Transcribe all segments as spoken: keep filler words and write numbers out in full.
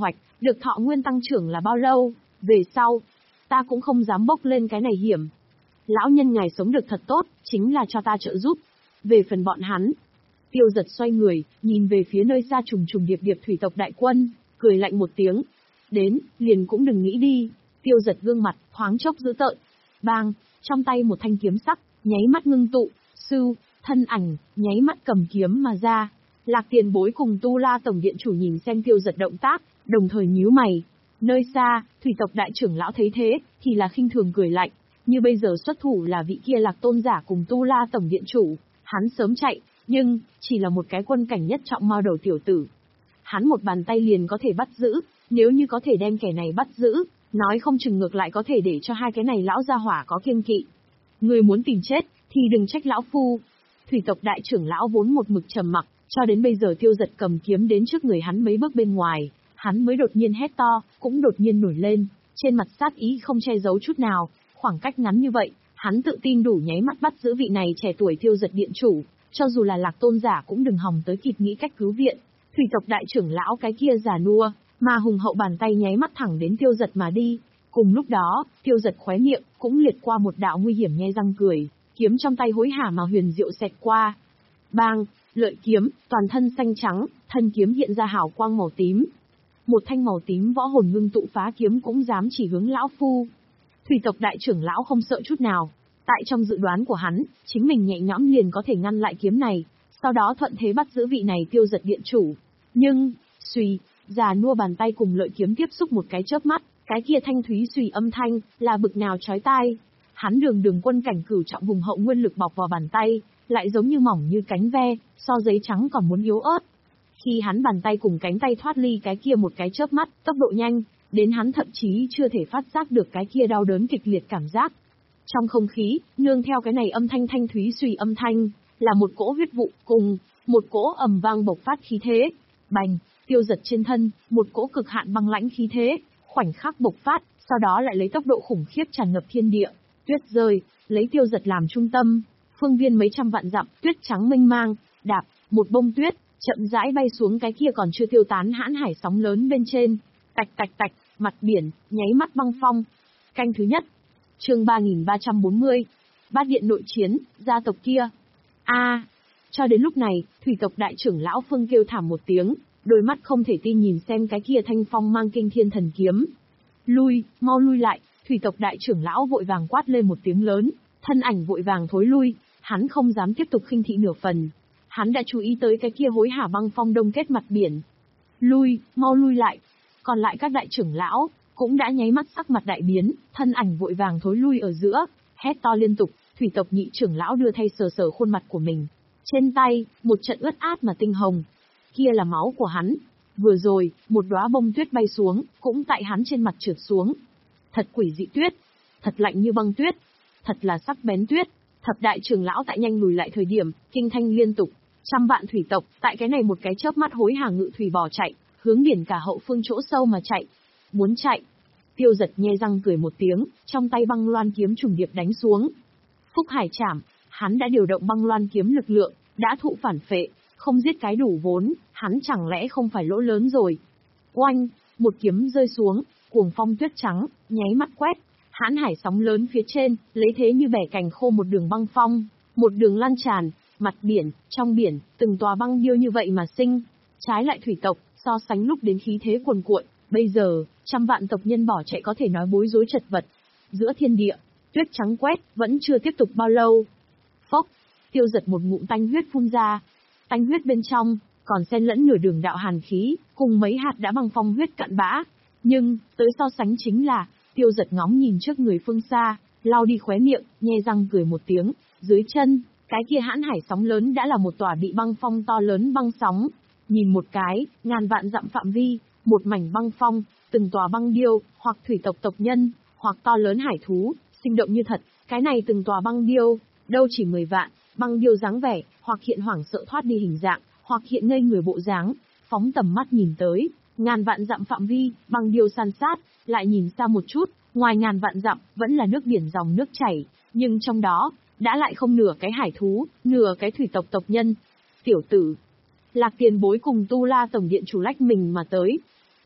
Hoạch, được thọ nguyên tăng trưởng là bao lâu? Về sau, ta cũng không dám bốc lên cái này hiểm. Lão nhân ngài sống được thật tốt, chính là cho ta trợ giúp. Về phần bọn hắn, Tiêu Giật xoay người, nhìn về phía nơi xa trùng trùng điệp điệp thủy tộc đại quân, cười lạnh một tiếng. Đến, liền cũng đừng nghĩ đi. Tiêu Giật gương mặt, thoáng chốc dữ tợn. Bang, trong tay một thanh kiếm sắc, nháy mắt ngưng tụ, sưu, thân ảnh, nháy mắt cầm kiếm mà ra. Lạc Tiền Bối cùng Tu La Tổng Điện Chủ nhìn xem Tiêu Giật động tác, đồng thời nhíu mày. Nơi xa, thủy tộc đại trưởng lão thấy thế, thì là khinh thường cười lạnh. Như bây giờ xuất thủ là vị kia Lạc Tôn Giả cùng Tu La Tổng Điện Chủ, hắn sớm chạy, nhưng, chỉ là một cái quân cảnh nhất trọng mao đầu tiểu tử. Hắn một bàn tay liền có thể bắt giữ, nếu như có thể đem kẻ này bắt giữ, nói không chừng ngược lại có thể để cho hai cái này lão gia hỏa có kiêng kỵ. Người muốn tìm chết, thì đừng trách lão phu. Thủy tộc đại trưởng lão vốn một mực trầm mặc, cho đến bây giờ Tiêu Giật cầm kiếm đến trước người hắn mấy bước bên ngoài, hắn mới đột nhiên hét to, cũng đột nhiên nổi lên, trên mặt sát ý không che giấu chút nào. Khoảng cách ngắn như vậy, hắn tự tin đủ nháy mắt bắt giữ vị này trẻ tuổi Tiêu Giật điện chủ, cho dù là Lạc Tôn Giả cũng đừng hòng tới kịp nghĩ cách cứu viện. Thủy tộc đại trưởng lão cái kia già nua, mà hùng hậu bàn tay nháy mắt thẳng đến Tiêu Giật mà đi. Cùng lúc đó, Tiêu Giật khóe miệng cũng liệt qua một đạo nguy hiểm nhe răng cười, kiếm trong tay hối hả mà huyền diệu xẹt qua. Bang, lợi kiếm, toàn thân xanh trắng, thân kiếm hiện ra hào quang màu tím. Một thanh màu tím võ hồn ngưng tụ phá kiếm cũng dám chỉ hướng lão phu. Thủy tộc đại trưởng lão không sợ chút nào. Tại trong dự đoán của hắn, chính mình nhẹ nhõm liền có thể ngăn lại kiếm này, sau đó thuận thế bắt giữ vị này Tiêu Giật điện chủ. Nhưng, suy, già nua bàn tay cùng lợi kiếm tiếp xúc một cái chớp mắt, cái kia thanh thúy suy âm thanh, là bực nào chói tai. Hắn đường đường quân cảnh cửu trọng hùng hậu nguyên lực bọc vào bàn tay, lại giống như mỏng như cánh ve, so giấy trắng còn muốn yếu ớt. Khi hắn bàn tay cùng cánh tay thoát ly cái kia một cái chớp mắt, tốc độ nhanh, đến hắn thậm chí chưa thể phát giác được cái kia đau đớn kịch liệt cảm giác. Trong không khí, nương theo cái này âm thanh thanh thúy suy âm thanh, là một cỗ huyết vụ cùng một cỗ ầm vang bộc phát khí thế. Bành, Tiêu Giật trên thân, một cỗ cực hạn băng lãnh khí thế, khoảnh khắc bộc phát, sau đó lại lấy tốc độ khủng khiếp tràn ngập thiên địa. Tuyết rơi, lấy Tiêu Giật làm trung tâm, phương viên mấy trăm vạn dặm, tuyết trắng mênh mang, đạp, một bông tuyết, chậm rãi bay xuống cái kia còn chưa tiêu tán hãn hải sóng lớn bên trên. Tạch tạch tạch, mặt biển, nháy mắt băng phong. Canh thứ nhất. Chương ba nghìn ba trăm bốn mươi. Bát điện nội chiến, gia tộc kia. A, à, cho đến lúc này, thủy tộc đại trưởng lão Phương kêu thảm một tiếng, đôi mắt không thể tin nhìn xem cái kia thanh phong mang kinh thiên thần kiếm. Lui, mau lui lại, thủy tộc đại trưởng lão vội vàng quát lên một tiếng lớn, thân ảnh vội vàng thối lui, hắn không dám tiếp tục khinh thị nửa phần. Hắn đã chú ý tới cái kia hối hả băng phong đông kết mặt biển. Lui, mau lui lại. Còn lại các đại trưởng lão cũng đã nháy mắt sắc mặt đại biến, thân ảnh vội vàng thối lui ở giữa, hét to liên tục. Thủy tộc nhị trưởng lão đưa thay sờ sờ khuôn mặt của mình, trên tay một trận ướt át mà tinh hồng, kia là máu của hắn. Vừa rồi, một đóa bông tuyết bay xuống, cũng tại hắn trên mặt trượt xuống. Thật quỷ dị tuyết, thật lạnh như băng tuyết, thật là sắc bén tuyết. Thập đại trưởng lão tại nhanh lùi lại thời điểm, kinh thanh liên tục, trăm vạn thủy tộc tại cái này một cái chớp mắt hối hả ngự thủy bỏ chạy, hướng biển cả hậu phương chỗ sâu mà chạy. Muốn chạy. Tiêu Giật nhe răng cười một tiếng, trong tay băng loan kiếm trùng điệp đánh xuống. Phúc hải trảm, hắn đã điều động băng loan kiếm lực lượng, đã thụ phản phệ, không giết cái đủ vốn, hắn chẳng lẽ không phải lỗ lớn rồi. Oanh, một kiếm rơi xuống, cuồng phong tuyết trắng, nháy mắt quét, hãn hải sóng lớn phía trên, lấy thế như bẻ cành khô một đường băng phong, một đường lan tràn, mặt biển, trong biển, từng tòa băng điêu như vậy mà sinh. Trái lại thủy tộc, so sánh lúc đến khí thế cuồn cuộn, bây giờ, trăm vạn tộc nhân bỏ chạy có thể nói bối rối chật vật. Giữa thiên địa, tuyết trắng quét, vẫn chưa tiếp tục bao lâu. Phốc, Tiêu Giật một ngụm tanh huyết phun ra. Tanh huyết bên trong, còn xen lẫn nửa đường đạo hàn khí, cùng mấy hạt đã băng phong huyết cạn bã. Nhưng, tới so sánh chính là, Tiêu Giật ngóng nhìn trước người phương xa, lau đi khóe miệng, nhe răng cười một tiếng, dưới chân, cái kia hãn hải sóng lớn đã là một tòa bị băng phong to lớn băng sóng. Nhìn một cái, ngàn vạn dặm phạm vi, một mảnh băng phong, từng tòa băng điêu, hoặc thủy tộc tộc nhân, hoặc to lớn hải thú, sinh động như thật. Cái này từng tòa băng điêu, đâu chỉ mười vạn, băng điêu dáng vẻ, hoặc hiện hoảng sợ thoát đi hình dạng, hoặc hiện ngây người bộ dáng, phóng tầm mắt nhìn tới, ngàn vạn dặm phạm vi, băng điêu san sát, lại nhìn xa một chút, ngoài ngàn vạn dặm, vẫn là nước biển dòng nước chảy, nhưng trong đó, đã lại không nửa cái hải thú, nửa cái thủy tộc tộc nhân. Tiểu tử, Lạc Tiền Bối cùng Tu La Tổng Điện Chủ lách mình mà tới.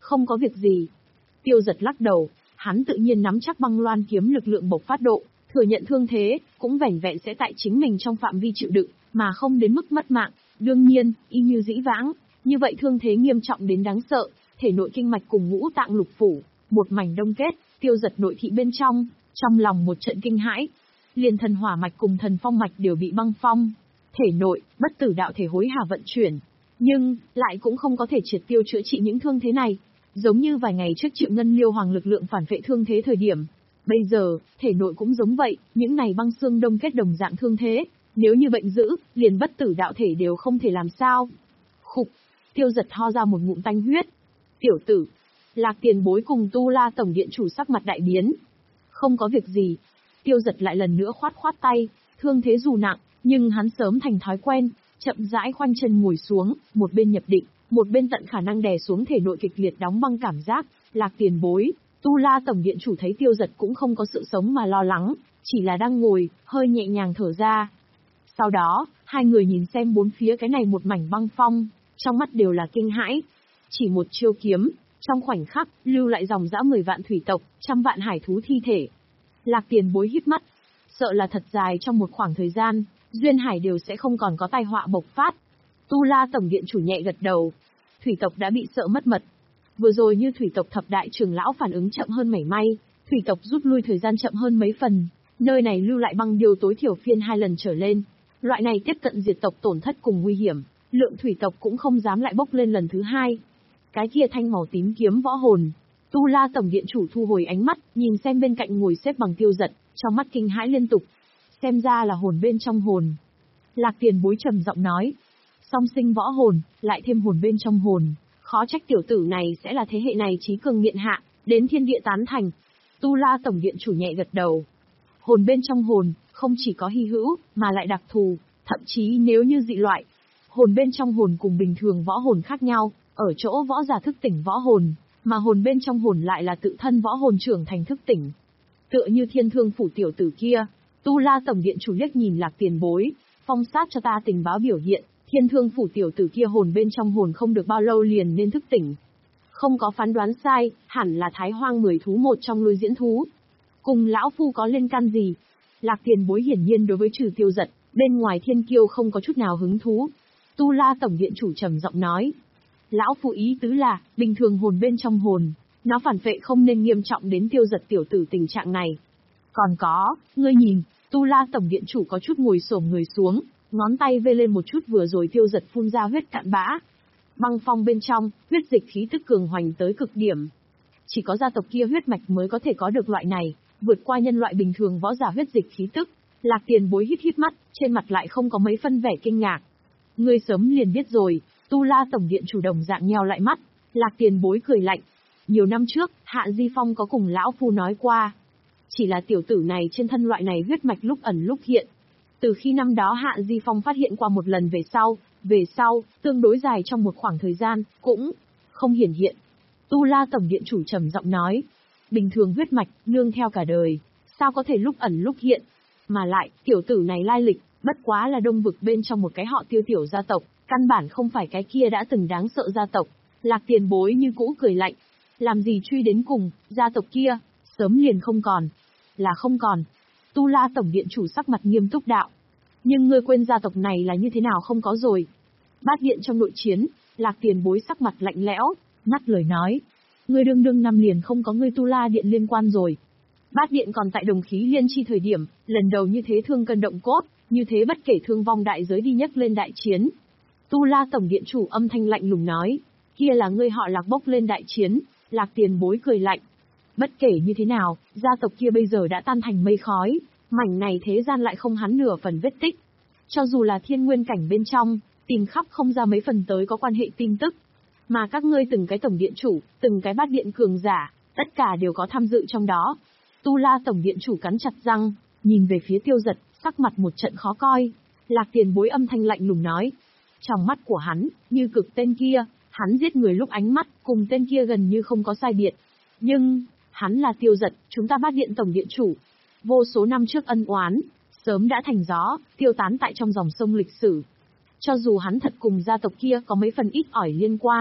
Không có việc gì. Tiêu Giật lắc đầu, hắn tự nhiên nắm chắc băng loan kiếm lực lượng bộc phát độ, thừa nhận thương thế, cũng vẻn vẹn sẽ tại chính mình trong phạm vi chịu đựng, mà không đến mức mất mạng. Đương nhiên, y như dĩ vãng, như vậy thương thế nghiêm trọng đến đáng sợ, thể nội kinh mạch cùng ngũ tạng lục phủ, một mảnh đông kết, Tiêu Giật nội thị bên trong, trong lòng một trận kinh hãi. Liền thần hỏa mạch cùng thần phong mạch đều bị băng phong, thể nội, bất tử đạo thể hối hả vận chuyển, nhưng lại cũng không có thể triệt tiêu chữa trị những thương thế này, giống như vài ngày trước Triệu Ngân Liêu Hoàng lực lượng phản vệ thương thế thời điểm. Bây giờ, thể nội cũng giống vậy, những này băng xương đông kết đồng dạng thương thế, nếu như bệnh dữ, liền bất tử đạo thể đều không thể làm sao. Khục, Tiêu Giật ho ra một ngụm tanh huyết. Tiểu tử, Lạc Tiền Bối cùng Tu La tổng điện chủ sắc mặt đại biến. Không có việc gì. Tiêu Giật lại lần nữa khoát khoát tay, thương thế dù nặng, nhưng hắn sớm thành thói quen, chậm rãi khoanh chân ngồi xuống, một bên nhập định, một bên tận khả năng đè xuống thể nội kịch liệt đóng băng cảm giác. Lạc Tiền Bối, Tu La tổng điện chủ thấy Tiêu Giật cũng không có sự sống mà lo lắng, chỉ là đang ngồi, hơi nhẹ nhàng thở ra. Sau đó, hai người nhìn xem bốn phía cái này một mảnh băng phong, trong mắt đều là kinh hãi. Chỉ một chiêu kiếm, trong khoảnh khắc, lưu lại dòng dã mười vạn thủy tộc, trăm vạn hải thú thi thể. Lạc Tiền Bối híp mắt, sợ là thật dài trong một khoảng thời gian, duyên hải đều sẽ không còn có tai họa bộc phát. Tu La tổng điện chủ nhẹ gật đầu, thủy tộc đã bị sợ mất mật. Vừa rồi như thủy tộc thập đại trưởng lão phản ứng chậm hơn mảy may, thủy tộc rút lui thời gian chậm hơn mấy phần, nơi này lưu lại băng điều tối thiểu phiên hai lần trở lên. Loại này tiếp cận diệt tộc tổn thất cùng nguy hiểm, lượng thủy tộc cũng không dám lại bốc lên lần thứ hai. Cái kia thanh màu tím kiếm võ hồn. Tu La tổng điện chủ thu hồi ánh mắt, nhìn xem bên cạnh ngồi xếp bằng Tiêu Giật, trong mắt kinh hãi liên tục. Xem ra là hồn bên trong hồn. Lạc Tiền Bối trầm giọng nói. Song sinh võ hồn, lại thêm hồn bên trong hồn. Khó trách tiểu tử này sẽ là thế hệ này trí cường nghiện hạ, đến thiên địa tán thành. Tu La tổng điện chủ nhẹ gật đầu. Hồn bên trong hồn, không chỉ có hy hữu, mà lại đặc thù, thậm chí nếu như dị loại. Hồn bên trong hồn cùng bình thường võ hồn khác nhau, ở chỗ võ giả thức tỉnh võ hồn, mà hồn bên trong hồn lại là tự thân võ hồn trưởng thành thức tỉnh. Tựa như Thiên Thương phủ tiểu tử kia, Tu La tổng điện chủ liếc nhìn Lạc Tiền Bối, phong sát cho ta tình báo biểu hiện, Thiên Thương phủ tiểu tử kia hồn bên trong hồn không được bao lâu liền nên thức tỉnh. Không có phán đoán sai, hẳn là Thái Hoang mười thú một trong lôi diễn thú. Cùng lão phu có liên can gì? Lạc Tiền Bối hiển nhiên đối với trừ Tiêu Giật, bên ngoài Thiên Kiêu không có chút nào hứng thú. Tu La tổng điện chủ trầm giọng nói. Lão phu ý tứ là, bình thường hồn bên trong hồn, nó phản phệ không nên nghiêm trọng đến Tiêu Giật tiểu tử tình trạng này. Còn có, ngươi nhìn, Tu La tổng điện chủ có chút ngồi xổm người xuống, ngón tay vê lên một chút vừa rồi Tiêu Giật phun ra huyết cạn bã. Băng phong bên trong, huyết dịch khí tức cường hoành tới cực điểm. Chỉ có gia tộc kia huyết mạch mới có thể có được loại này, vượt qua nhân loại bình thường võ giả huyết dịch khí tức. Lạc Tiền Bối híp híp mắt, trên mặt lại không có mấy phân vẻ kinh ngạc. Ngươi sớm liền biết rồi. Tu La tổng điện chủ đồng dạng nheo lại mắt, Lạc Tiền Bối cười lạnh. Nhiều năm trước, Hạ Di Phong có cùng lão phu nói qua. Chỉ là tiểu tử này trên thân loại này huyết mạch lúc ẩn lúc hiện. Từ khi năm đó Hạ Di Phong phát hiện qua một lần về sau, về sau, tương đối dài trong một khoảng thời gian, cũng không hiển hiện. Tu La tổng điện chủ trầm giọng nói. Bình thường huyết mạch, nương theo cả đời, sao có thể lúc ẩn lúc hiện. Mà lại, tiểu tử này lai lịch, bất quá là đông vực bên trong một cái họ Tiêu tiểu gia tộc. Căn bản không phải cái kia đã từng đáng sợ gia tộc. Lạc Tiền Bối như cũ cười lạnh. Làm gì truy đến cùng, gia tộc kia, sớm liền không còn. Là không còn. Tu La tổng điện chủ sắc mặt nghiêm túc đạo. Nhưng ngươi quên gia tộc này là như thế nào không có rồi. Bát điện trong nội chiến, Lạc Tiền Bối sắc mặt lạnh lẽo, ngắt lời nói. Ngươi đương đương năm liền không có ngươi Tu La điện liên quan rồi. Bát điện còn tại đồng khí liên chi thời điểm, lần đầu như thế thương cân động cốt, như thế bất kể thương vong đại giới đi nhấc lên đại chiến. Tu La tổng điện chủ âm thanh lạnh lùng nói, kia là ngươi họ Lạc bốc lên đại chiến. Lạc Tiền Bối cười lạnh. Bất kể như thế nào, gia tộc kia bây giờ đã tan thành mây khói, mảnh này thế gian lại không hắn nửa phần vết tích. Cho dù là thiên nguyên cảnh bên trong, tìm khắp không ra mấy phần tới có quan hệ tin tức. Mà các ngươi từng cái tổng điện chủ, từng cái bát điện cường giả, tất cả đều có tham dự trong đó. Tu La tổng điện chủ cắn chặt răng, nhìn về phía Tiêu Giật, sắc mặt một trận khó coi. Lạc Tiền Bối âm thanh lạnh lùng nói. Trong mắt của hắn, như cực tên kia, hắn giết người lúc ánh mắt, cùng tên kia gần như không có sai biệt. Nhưng, hắn là Tiêu Giật, chúng ta bát điện tổng điện chủ. Vô số năm trước ân oán, sớm đã thành gió, tiêu tán tại trong dòng sông lịch sử. Cho dù hắn thật cùng gia tộc kia có mấy phần ít ỏi liên quan,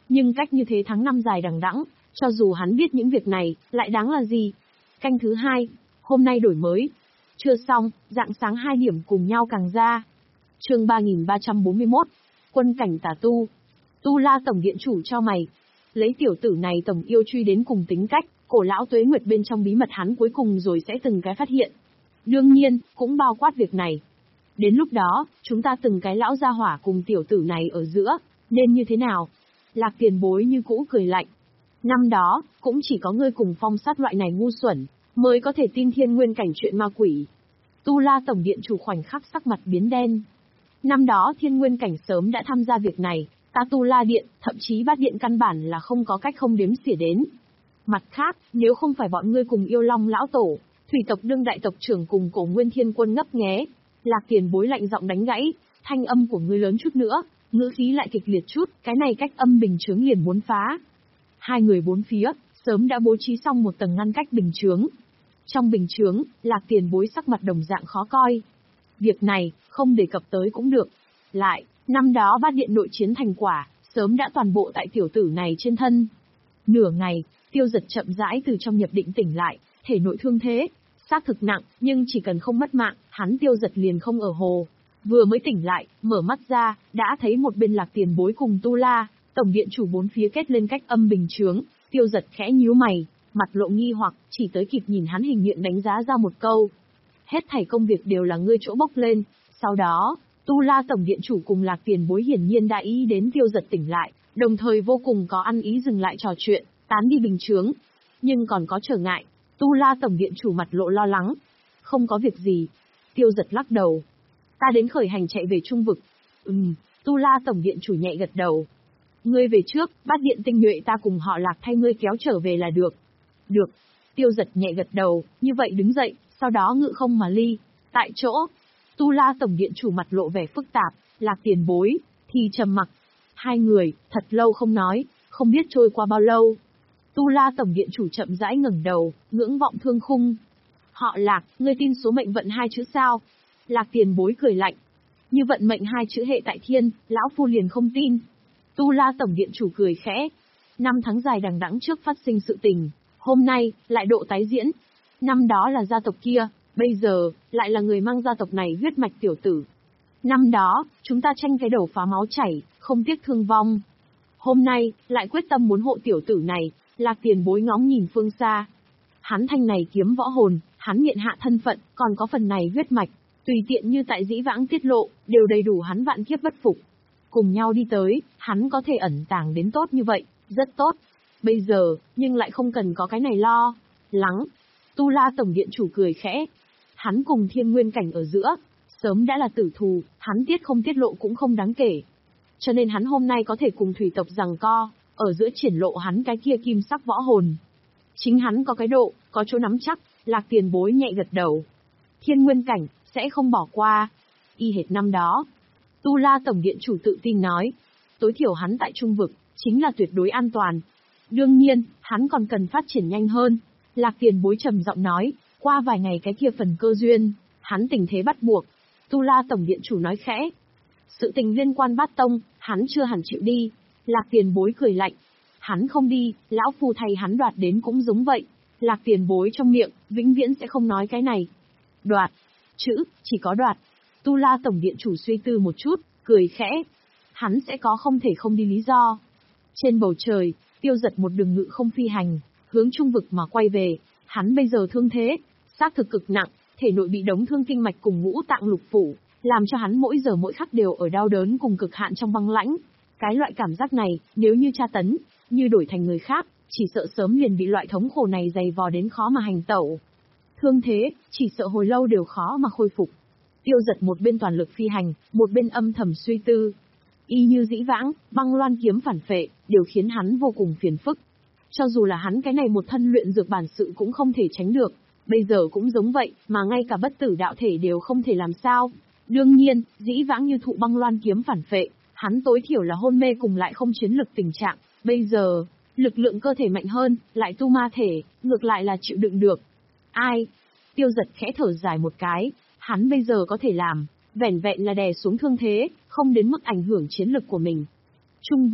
Nhưng cách như thế tháng năm dài đằng đẵng, cho dù hắn biết những việc này, lại đáng là gì? Canh thứ hai, hôm nay đổi mới. Chưa xong, rạng sáng hai điểm cùng nhau càng ra. Chương ba nghìn ba trăm bốn mươi mốt, quân cảnh tà tu. Tu La tổng điện chủ cho mày. Lấy tiểu tử này tổng yêu truy đến cùng tính cách, cổ lão Tuế Nguyệt bên trong bí mật hắn cuối cùng rồi sẽ từng cái phát hiện. Đương nhiên, cũng bao quát việc này. Đến lúc đó, chúng ta từng cái lão gia hỏa cùng tiểu tử này ở giữa, nên như thế nào? Lạc Tiền Bối như cũ cười lạnh. Năm đó, cũng chỉ có ngươi cùng Phong Sát loại này ngu xuẩn, mới có thể tin thiên nguyên cảnh chuyện ma quỷ. Tu La tổng điện chủ khoảnh khắc sắc mặt biến đen. Năm đó thiên nguyên cảnh sớm đã tham gia việc này, ta Tu La điện, thậm chí Bát điện căn bản là không có cách không đếm xỉa đến. Mặt khác, nếu không phải bọn ngươi cùng yêu long lão tổ, thủy tộc đương đại tộc trưởng cùng cổ nguyên thiên quân ngấp nghé, Lạc Tiền Bối lạnh giọng đánh gãy, thanh âm của ngươi lớn chút nữa, ngữ khí lại kịch liệt chút, cái này cách âm bình chướng liền muốn phá. Hai người bốn phía, sớm đã bố trí xong một tầng ngăn cách bình chướng. Trong bình chướng, Lạc Tiền Bối sắc mặt đồng dạng khó coi. Việc này, không đề cập tới cũng được. Lại, năm đó Bát điện nội chiến thành quả, sớm đã toàn bộ tại tiểu tử này trên thân. Nửa ngày, Tiêu Giật chậm rãi từ trong nhập định tỉnh lại, thể nội thương thế, xác thực nặng, nhưng chỉ cần không mất mạng, hắn Tiêu Giật liền không ở hồ. Vừa mới tỉnh lại, mở mắt ra, đã thấy một bên Lạc Tiền Bối cùng Tu La, tổng điện chủ bốn phía kết lên cách âm bình chướng. Tiêu Giật khẽ nhíu mày, mặt lộ nghi hoặc, chỉ tới kịp nhìn hắn hình miệng đánh giá ra một câu. Hết thảy công việc đều là ngươi chỗ bốc lên. Sau đó, Tu La tổng điện chủ cùng Lạc Tiền Bối hiển nhiên đã ý đến Tiêu Giật tỉnh lại, đồng thời vô cùng có ăn ý dừng lại trò chuyện, tán đi bình chướng. Nhưng còn có trở ngại, Tu La tổng điện chủ mặt lộ lo lắng. Không có việc gì. Tiêu Giật lắc đầu. Ta đến khởi hành chạy về trung vực. Ừm, Tu La tổng điện chủ nhẹ gật đầu. Ngươi về trước, Bát điện tinh nhuệ ta cùng họ Lạc thay ngươi kéo trở về là được. Được. Tiêu Giật nhẹ gật đầu, như vậy đứng dậy, sau đó ngự không mà ly. Tại chỗ, Tu La tổng điện chủ mặt lộ vẻ phức tạp, Lạc Tiền Bối thì trầm mặc. Hai người, thật lâu không nói, không biết trôi qua bao lâu. Tu La tổng điện chủ chậm rãi ngẩng đầu, ngưỡng vọng thương khung. Họ Lạc, ngươi tin số mệnh vận hai chữ sao? Lạc Tiền Bối cười lạnh. Như vận mệnh hai chữ hệ tại thiên, lão phu liền không tin. Tu La tổng điện chủ cười khẽ. Năm tháng dài đằng đẵng trước phát sinh sự tình, hôm nay, lại độ tái diễn. Năm đó là gia tộc kia, bây giờ, lại là người mang gia tộc này huyết mạch tiểu tử. Năm đó, chúng ta tranh cái đầu phá máu chảy, không tiếc thương vong. Hôm nay, lại quyết tâm muốn hộ tiểu tử này, Lạc Tiền Bối ngóng nhìn phương xa. Hắn thanh này kiếm võ hồn, hắn nghiện hạ thân phận, còn có phần này huyết mạch, tùy tiện như tại dĩ vãng tiết lộ, đều đầy đủ hắn vạn kiếp bất phục. Cùng nhau đi tới, hắn có thể ẩn tàng đến tốt như vậy, rất tốt. Bây giờ, nhưng lại không cần có cái này lo lắng. Tu La tổng điện chủ cười khẽ. Hắn cùng thiên nguyên cảnh ở giữa, sớm đã là tử thù, hắn tiết không tiết lộ cũng không đáng kể. Cho nên hắn hôm nay có thể cùng thủy tộc giằng co, ở giữa triển lộ hắn cái kia kim sắc võ hồn. Chính hắn có cái độ, có chỗ nắm chắc, Lạc Tiền Bối nhẹ gật đầu. Thiên nguyên cảnh, sẽ không bỏ qua. Y hệt năm đó. Tu La tổng điện chủ tự tin nói. Tối thiểu hắn tại trung vực, chính là tuyệt đối an toàn. Đương nhiên, hắn còn cần phát triển nhanh hơn. Lạc Tiền Bối trầm giọng nói, qua vài ngày cái kia phần cơ duyên, hắn tình thế bắt buộc. Tu La tổng điện chủ nói khẽ. Sự tình liên quan Bát tông, hắn chưa hẳn chịu đi. Lạc Tiền Bối cười lạnh. Hắn không đi, lão phu thay hắn đoạt đến cũng giống vậy. Lạc Tiền Bối trong miệng, vĩnh viễn sẽ không nói cái này. Đoạt. Chữ, chỉ có đoạt. Tu La tổng điện chủ suy tư một chút, cười khẽ. Hắn sẽ có không thể không đi lý do. Trên bầu trời, Tiêu Giật một đường ngự không phi hành, hướng trung vực mà quay về. Hắn bây giờ thương thế, xác thực cực nặng, thể nội bị đống thương kinh mạch cùng ngũ tạng lục phủ, làm cho hắn mỗi giờ mỗi khắc đều ở đau đớn cùng cực hạn trong băng lãnh. Cái loại cảm giác này, nếu như tra tấn, như đổi thành người khác, chỉ sợ sớm liền bị loại thống khổ này dày vò đến khó mà hành tẩu. Thương thế, chỉ sợ hồi lâu đều khó mà khôi phục. Tiêu Giật một bên toàn lực phi hành, một bên âm thầm suy tư. Y như dĩ vãng, băng loan kiếm phản phệ, đều khiến hắn vô cùng phiền phức. Cho dù là hắn cái này một thân luyện dược bản sự cũng không thể tránh được, bây giờ cũng giống vậy, mà ngay cả bất tử đạo thể đều không thể làm sao. Đương nhiên, dĩ vãng như thụ băng loan kiếm phản phệ, hắn tối thiểu là hôn mê cùng lại không chiến lực tình trạng, bây giờ, lực lượng cơ thể mạnh hơn, lại tu ma thể, ngược lại là chịu đựng được. Ai? Tiêu Giật khẽ thở dài một cái, hắn bây giờ có thể làm, vẻn vẹn là đè xuống thương thế, không đến mức ảnh hưởng chiến lực của mình. Trung vực,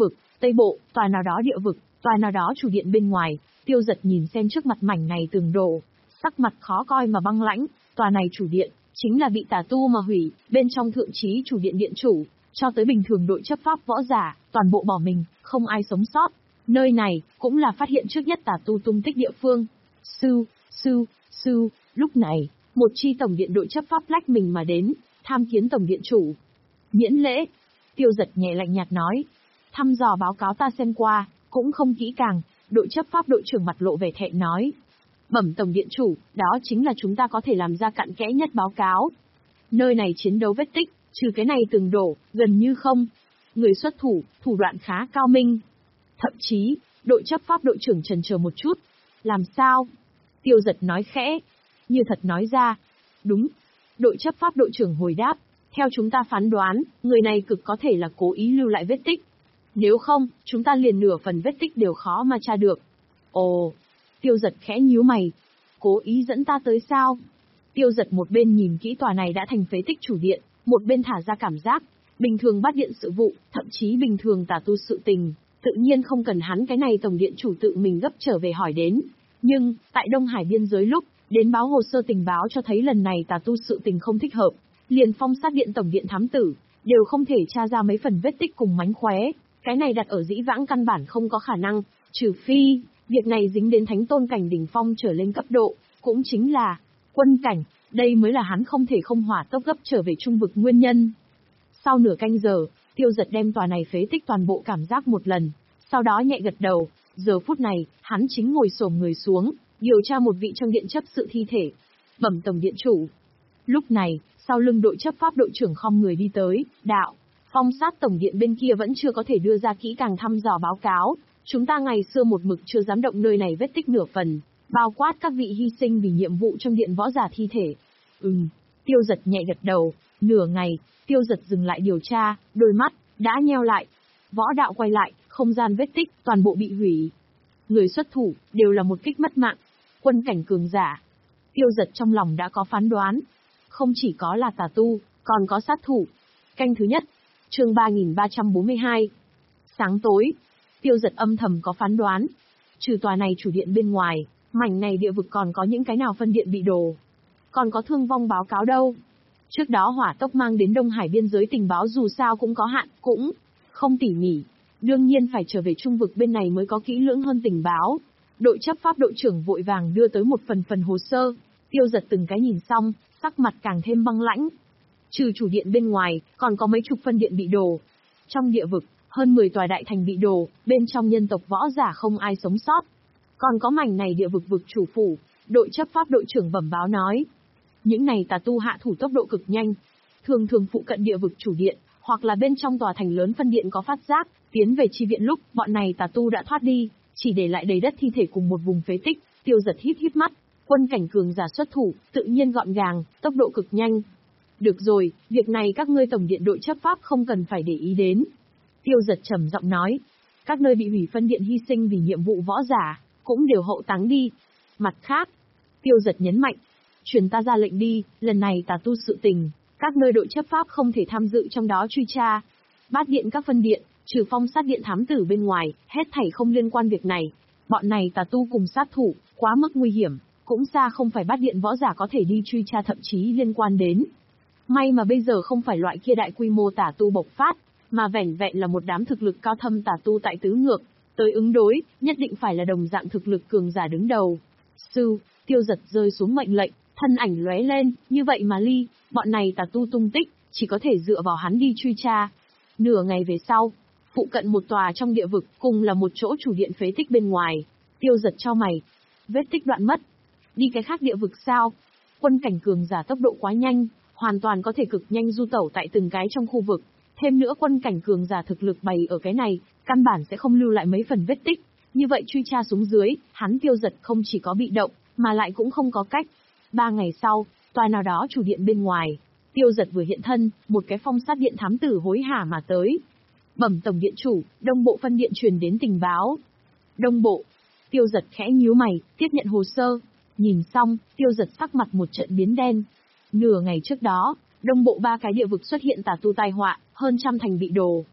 Tây Bộ, tòa nào đó địa vực, tòa nào đó chủ điện bên ngoài. Tiêu Giật nhìn xem trước mặt mảnh này tường đổ, sắc mặt khó coi mà băng lãnh. Tòa này chủ điện, chính là bị tà tu mà hủy, bên trong thượng trí chủ điện điện chủ, cho tới bình thường đội chấp pháp võ giả, toàn bộ bỏ mình, không ai sống sót. Nơi này, cũng là phát hiện trước nhất tà tu tung tích địa phương. Sư, sư, sư, lúc này, một chi tổng điện đội chấp pháp lách mình mà đến, tham kiến tổng điện chủ. Miễn lễ. Tiêu Giật nhẹ lạnh nhạt nói. Thăm dò báo cáo ta xem qua, cũng không kỹ càng. Đội chấp pháp đội trưởng mặt lộ vẻ thẹn nói. Bẩm tổng điện chủ, đó chính là chúng ta có thể làm ra cặn kẽ nhất báo cáo. Nơi này chiến đấu vết tích, trừ cái này tường đổ, gần như không. Người xuất thủ, thủ đoạn khá cao minh. Thậm chí, đội chấp pháp đội trưởng chần chờ một chút. Làm sao? Tiêu Giật nói khẽ. Như thật nói ra. Đúng. Đội chấp pháp đội trưởng hồi đáp. Theo chúng ta phán đoán, người này cực có thể là cố ý lưu lại vết tích. Nếu không, chúng ta liền nửa phần vết tích đều khó mà tra được. Ồ. Tiêu Giật khẽ nhíu mày. Cố ý dẫn ta tới sao? Tiêu Giật một bên nhìn kỹ tòa này đã thành phế tích chủ điện, một bên thả ra cảm giác. Bình thường bắt điện sự vụ, thậm chí bình thường tà tu sự tình, tự nhiên không cần hắn cái này tổng điện chủ tự mình gấp trở về hỏi đến. Nhưng, tại Đông Hải biên giới lúc, đến báo hồ sơ tình báo cho thấy lần này tà tu sự tình không thích hợp, liền phong sát điện tổng điện thám tử, đều không thể tra ra mấy phần vết tích cùng mánh khóe. Cái này đặt ở dĩ vãng căn bản không có khả năng, trừ phi, việc này dính đến thánh tôn cảnh đỉnh phong trở lên cấp độ, cũng chính là quân cảnh, đây mới là hắn không thể không hỏa tốc gấp trở về trung vực nguyên nhân. Sau nửa canh giờ, Tiêu Giật đem tòa này phế tích toàn bộ cảm giác một lần, sau đó nhẹ gật đầu, giờ phút này, hắn chính ngồi xổm người xuống, điều tra một vị trong điện chấp sự thi thể. Bẩm tổng điện chủ. Lúc này, sau lưng đội chấp pháp đội trưởng khom người đi tới, đạo, phong sát tổng điện bên kia vẫn chưa có thể đưa ra kỹ càng thăm dò báo cáo, chúng ta ngày xưa một mực chưa dám động nơi này vết tích nửa phần, bao quát các vị hy sinh vì nhiệm vụ trong điện võ giả thi thể. Ừm, Tiêu Giật nhẹ gật đầu, nửa ngày, Tiêu Giật dừng lại điều tra, đôi mắt đã nheo lại. Võ đạo quay lại, không gian vết tích toàn bộ bị hủy. Người xuất thủ đều là một kích mất mạng, quân cảnh cường giả. Tiêu Giật trong lòng đã có phán đoán, không chỉ có là tà tu, còn có sát thủ. Canh thứ nhất, chương ba nghìn ba trăm bốn mươi hai. Sáng tối, Tiêu Giật âm thầm có phán đoán, trừ tòa này chủ điện bên ngoài, mảnh này địa vực còn có những cái nào phân điện bị đổ, còn có thương vong báo cáo đâu. Trước đó hỏa tốc mang đến Đông Hải biên giới tình báo dù sao cũng có hạn, cũng không tỉ mỉ, đương nhiên phải trở về trung vực bên này mới có kỹ lưỡng hơn tình báo. Đội chấp pháp đội trưởng vội vàng đưa tới một phần phần hồ sơ, Tiêu Giật từng cái nhìn xong, sắc mặt càng thêm băng lãnh. Trừ chủ điện bên ngoài, còn có mấy chục phân điện bị đổ. Trong địa vực, hơn mười tòa đại thành bị đổ, bên trong nhân tộc võ giả không ai sống sót. Còn có mảnh này địa vực vực chủ phủ, đội chấp pháp đội trưởng bẩm báo nói. Những này tà tu hạ thủ tốc độ cực nhanh, thường thường phụ cận địa vực chủ điện, hoặc là bên trong tòa thành lớn phân điện có phát giác, tiến về chi viện lúc bọn này tà tu đã thoát đi, chỉ để lại đầy đất thi thể cùng một vùng phế tích. Tiêu Giật híp híp mắt, quân cảnh cường giả xuất thủ, tự nhiên gọn gàng, tốc độ cực nhanh. Được rồi, việc này các ngươi tổng điện đội chấp pháp không cần phải để ý đến. Tiêu Giật trầm giọng nói, các nơi bị hủy phân điện hy sinh vì nhiệm vụ võ giả, cũng đều hậu táng đi. Mặt khác, Tiêu Giật nhấn mạnh, truyền ta ra lệnh đi, lần này tà tu sự tình, các nơi đội chấp pháp không thể tham dự trong đó truy tra. Bát điện các phân điện, trừ phong sát điện thám tử bên ngoài, hết thảy không liên quan việc này. Bọn này tà tu cùng sát thủ, quá mức nguy hiểm, cũng xa không phải bát điện võ giả có thể đi truy tra thậm chí liên quan đến. May mà bây giờ không phải loại kia đại quy mô tà tu bộc phát, mà vẻn vẹn là một đám thực lực cao thâm tà tu tại tứ ngược, tới ứng đối, nhất định phải là đồng dạng thực lực cường giả đứng đầu. Sư, Tiêu Giật rơi xuống mệnh lệnh, thân ảnh lóe lên, như vậy mà ly, bọn này tà tu tung tích, chỉ có thể dựa vào hắn đi truy tra. Nửa ngày về sau, phụ cận một tòa trong địa vực, cùng là một chỗ chủ điện phế tích bên ngoài, Tiêu Giật chau mày, vết tích đoạn mất. Đi cái khác địa vực sao? Quân cảnh cường giả tốc độ quá nhanh, hoàn toàn có thể cực nhanh du tẩu tại từng cái trong khu vực. Thêm nữa quân cảnh cường giả thực lực bày ở cái này, căn bản sẽ không lưu lại mấy phần vết tích. Như vậy truy tra xuống dưới, hắn Tiêu Giật không chỉ có bị động, mà lại cũng không có cách. Ba ngày sau, tòa nào đó chủ điện bên ngoài, Tiêu Giật vừa hiện thân, một cái phong sát điện thám tử hối hả mà tới. Bẩm tổng điện chủ, Đông Bộ phân điện truyền đến tình báo. Đông Bộ. Tiêu Giật khẽ nhíu mày, tiếp nhận hồ sơ. Nhìn xong, Tiêu Giật sắc mặt một trận biến đen. Nửa ngày trước đó, Đông Bộ ba cái địa vực xuất hiện tà tu tai họa, hơn trăm thành bị đổ.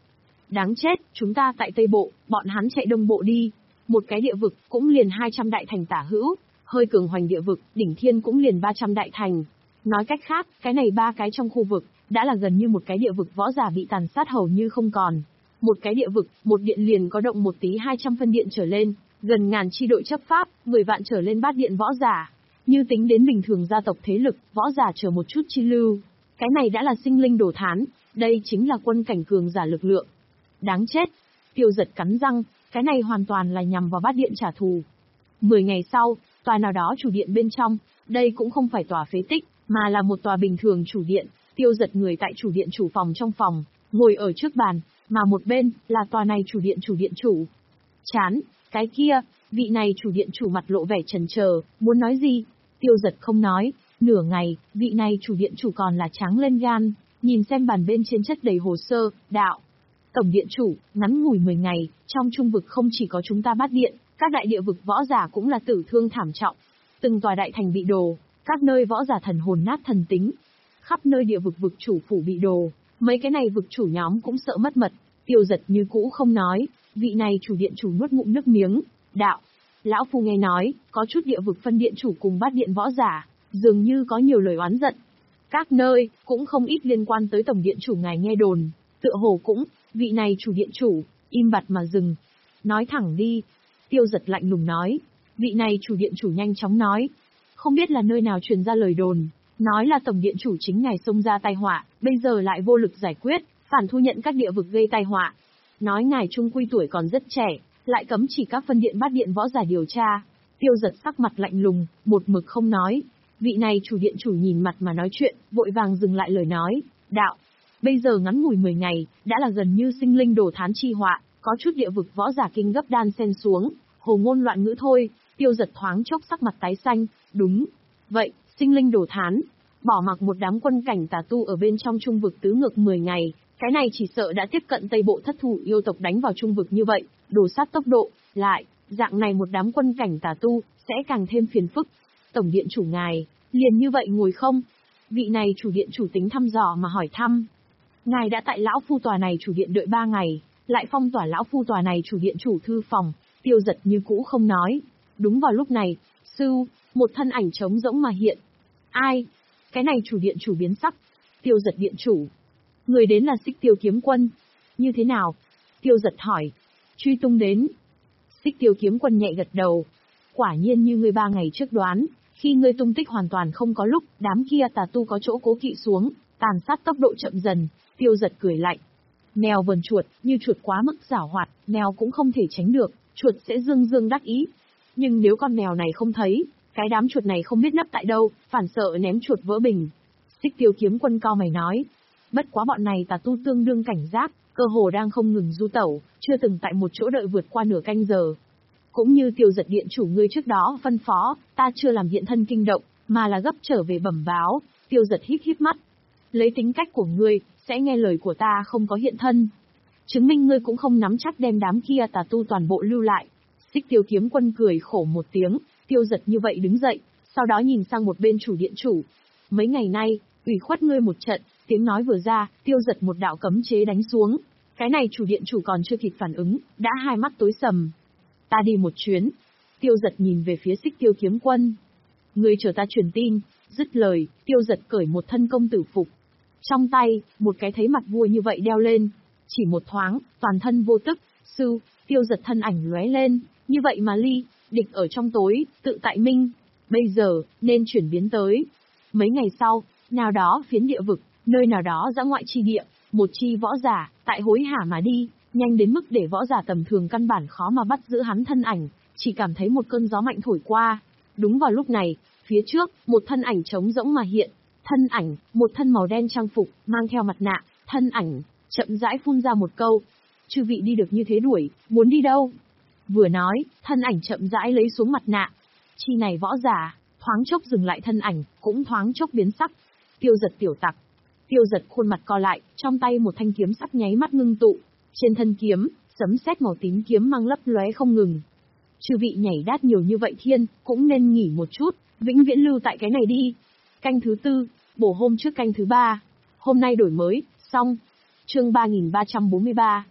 Đáng chết, chúng ta tại Tây Bộ, bọn hắn chạy Đông Bộ đi. Một cái địa vực, cũng liền hai trăm đại thành tả hữu, hơi cường hoành địa vực, đỉnh thiên cũng liền ba trăm đại thành. Nói cách khác, cái này ba cái trong khu vực, đã là gần như một cái địa vực võ giả bị tàn sát hầu như không còn. Một cái địa vực, một điện liền có động một tí hai trăm phân điện trở lên, gần ngàn chi đội chấp pháp, mười vạn trở lên bát điện võ giả. Như tính đến bình thường gia tộc thế lực, võ giả chờ một chút chi lưu. Cái này đã là sinh linh đồ thán, đây chính là quân cảnh cường giả lực lượng. Đáng chết. Tiêu Giật cắn răng, cái này hoàn toàn là nhằm vào bát điện trả thù. Mười ngày sau, tòa nào đó chủ điện bên trong, đây cũng không phải tòa phế tích, mà là một tòa bình thường chủ điện. Tiêu Giật người tại chủ điện chủ phòng trong phòng, ngồi ở trước bàn, mà một bên là tòa này chủ điện chủ điện chủ. Chán, cái kia, vị này chủ điện chủ mặt lộ vẻ chần chờ, muốn nói gì? Tiêu Giật không nói, nửa ngày, vị này chủ điện chủ còn là tráng lên gan, nhìn xem bàn bên trên chất đầy hồ sơ, đạo. Tổng điện chủ, ngắn ngủi mười ngày, trong trung vực không chỉ có chúng ta bát điện, các đại địa vực võ giả cũng là tử thương thảm trọng. Từng tòa đại thành bị đồ, các nơi võ giả thần hồn nát thần tính. Khắp nơi địa vực vực chủ phủ bị đồ, mấy cái này vực chủ nhóm cũng sợ mất mật. Tiêu Giật như cũ không nói, vị này chủ điện chủ nuốt ngụm nước miếng, đạo. Lão phu nghe nói, có chút địa vực phân điện chủ cùng bát điện võ giả, dường như có nhiều lời oán giận. Các nơi, cũng không ít liên quan tới tổng điện chủ ngài nghe đồn, tựa hồ cũng, vị này chủ điện chủ, im bặt mà dừng. Nói thẳng đi. Tiêu Giật lạnh lùng nói. Vị này chủ điện chủ nhanh chóng nói. Không biết là nơi nào truyền ra lời đồn, nói là tổng điện chủ chính ngài xông ra tai họa, bây giờ lại vô lực giải quyết, phản thu nhận các địa vực gây tai họa. Nói ngài trung quy tuổi còn rất trẻ, lại cấm chỉ các phân điện bát điện võ giả điều tra. Tiêu Giật sắc mặt lạnh lùng, một mực không nói. Vị này chủ điện chủ nhìn mặt mà nói chuyện, vội vàng dừng lại lời nói, đạo. Bây giờ ngắn ngủi mười ngày, đã là gần như sinh linh đổ thán chi họa, có chút địa vực võ giả kinh gấp đan xen xuống, hồ ngôn loạn ngữ thôi. Tiêu Giật thoáng chốc sắc mặt tái xanh, đúng. Vậy, sinh linh đổ thán, bỏ mặc một đám quân cảnh tà tu ở bên trong trung vực tứ ngược mười ngày, cái này chỉ sợ đã tiếp cận Tây Bộ thất thủ yêu tộc đánh vào trung vực như vậy, đổ sát tốc độ, lại, dạng này một đám quân cảnh tà tu, sẽ càng thêm phiền phức. Tổng điện chủ ngài, liền như vậy ngồi không? Vị này chủ điện chủ tính thăm dò mà hỏi thăm. Ngài đã tại lão phu tòa này chủ điện đợi ba ngày, lại phong tỏa lão phu tòa này chủ điện chủ thư phòng. Tiêu Giật như cũ không nói. Đúng vào lúc này, sư, một thân ảnh trống rỗng mà hiện. Ai? Cái này chủ điện chủ biến sắc. Tiêu Giật điện chủ. Người đến là Xích Tiêu Kiếm Quân. Như thế nào? Tiêu Giật hỏi. Truy tung đến. Xích Tiêu Kiếm Quân nhẹ gật đầu. Quả nhiên như ngươi ba ngày trước đoán, khi ngươi tung tích hoàn toàn không có lúc, đám kia tà tu có chỗ cố kỵ xuống, tàn sát tốc độ chậm dần. Tiêu Giật cười lạnh. Mèo vờn chuột, như chuột quá mức giảo hoạt, mèo cũng không thể tránh được, chuột sẽ dương dương đắc ý. Nhưng nếu con mèo này không thấy, cái đám chuột này không biết nấp tại đâu, phản sợ ném chuột vỡ bình. Xích Tiêu Kiếm Quân cao mày nói. Bất quá bọn này tà tu tương đương cảnh giác, cơ hồ đang không ngừng du tẩu, chưa từng tại một chỗ đợi vượt qua nửa canh giờ. Cũng như Tiêu Giật điện chủ ngươi trước đó phân phó, ta chưa làm hiện thân kinh động, mà là gấp trở về bẩm báo. Tiêu Giật híp híp mắt. Lấy tính cách của ngươi, sẽ nghe lời của ta không có hiện thân. Chứng minh ngươi cũng không nắm chắc đem đám kia tà tu toàn bộ lưu lại. Xích Tiêu Kiếm Quân cười khổ một tiếng, Tiêu Giật như vậy đứng dậy, sau đó nhìn sang một bên chủ điện chủ. Mấy ngày nay, ủy khuất ngươi một trận, tiếng nói vừa ra, Tiêu Giật một đạo cấm chế đánh xuống. Cái này chủ điện chủ còn chưa kịp phản ứng, đã hai mắt tối sầm. Ta đi một chuyến. Tiêu Giật nhìn về phía Xích Tiêu Kiếm Quân. Ngươi chờ ta truyền tin. Dứt lời, Tiêu Giật cởi một thân công tử phục. Trong tay, một cái thấy mặt vua như vậy đeo lên. Chỉ một thoáng, toàn thân vô tức, sư, Tiêu Giật thân ảnh lóe lên, như vậy mà ly, địch ở trong tối, tự tại minh. Bây giờ, nên chuyển biến tới. Mấy ngày sau, nào đó phiến địa vực, nơi nào đó dã ngoại chi địa, một chi võ giả, tại hối hả mà đi, nhanh đến mức để võ giả tầm thường căn bản khó mà bắt giữ hắn thân ảnh, chỉ cảm thấy một cơn gió mạnh thổi qua. Đúng vào lúc này, phía trước, một thân ảnh trống rỗng mà hiện. Thân ảnh, một thân màu đen trang phục, mang theo mặt nạ, thân ảnh, chậm rãi phun ra một câu. Chư vị đi được như thế đuổi, muốn đi đâu? Vừa nói, thân ảnh chậm rãi lấy xuống mặt nạ. Chi này võ giả, thoáng chốc dừng lại thân ảnh, cũng thoáng chốc biến sắc. Tiêu Giật tiểu tặc. Tiêu Giật khuôn mặt co lại, trong tay một thanh kiếm sắc nháy mắt ngưng tụ. Trên thân kiếm, sấm sét màu tím kiếm mang lấp lóe không ngừng. Chư vị nhảy đát nhiều như vậy thiên, cũng nên nghỉ một chút, vĩnh viễn lưu tại cái này đi. Canh thứ tư, bổ hôm trước canh thứ ba. Hôm nay đổi mới, xong. Chương ba nghìn ba trăm bốn mươi ba.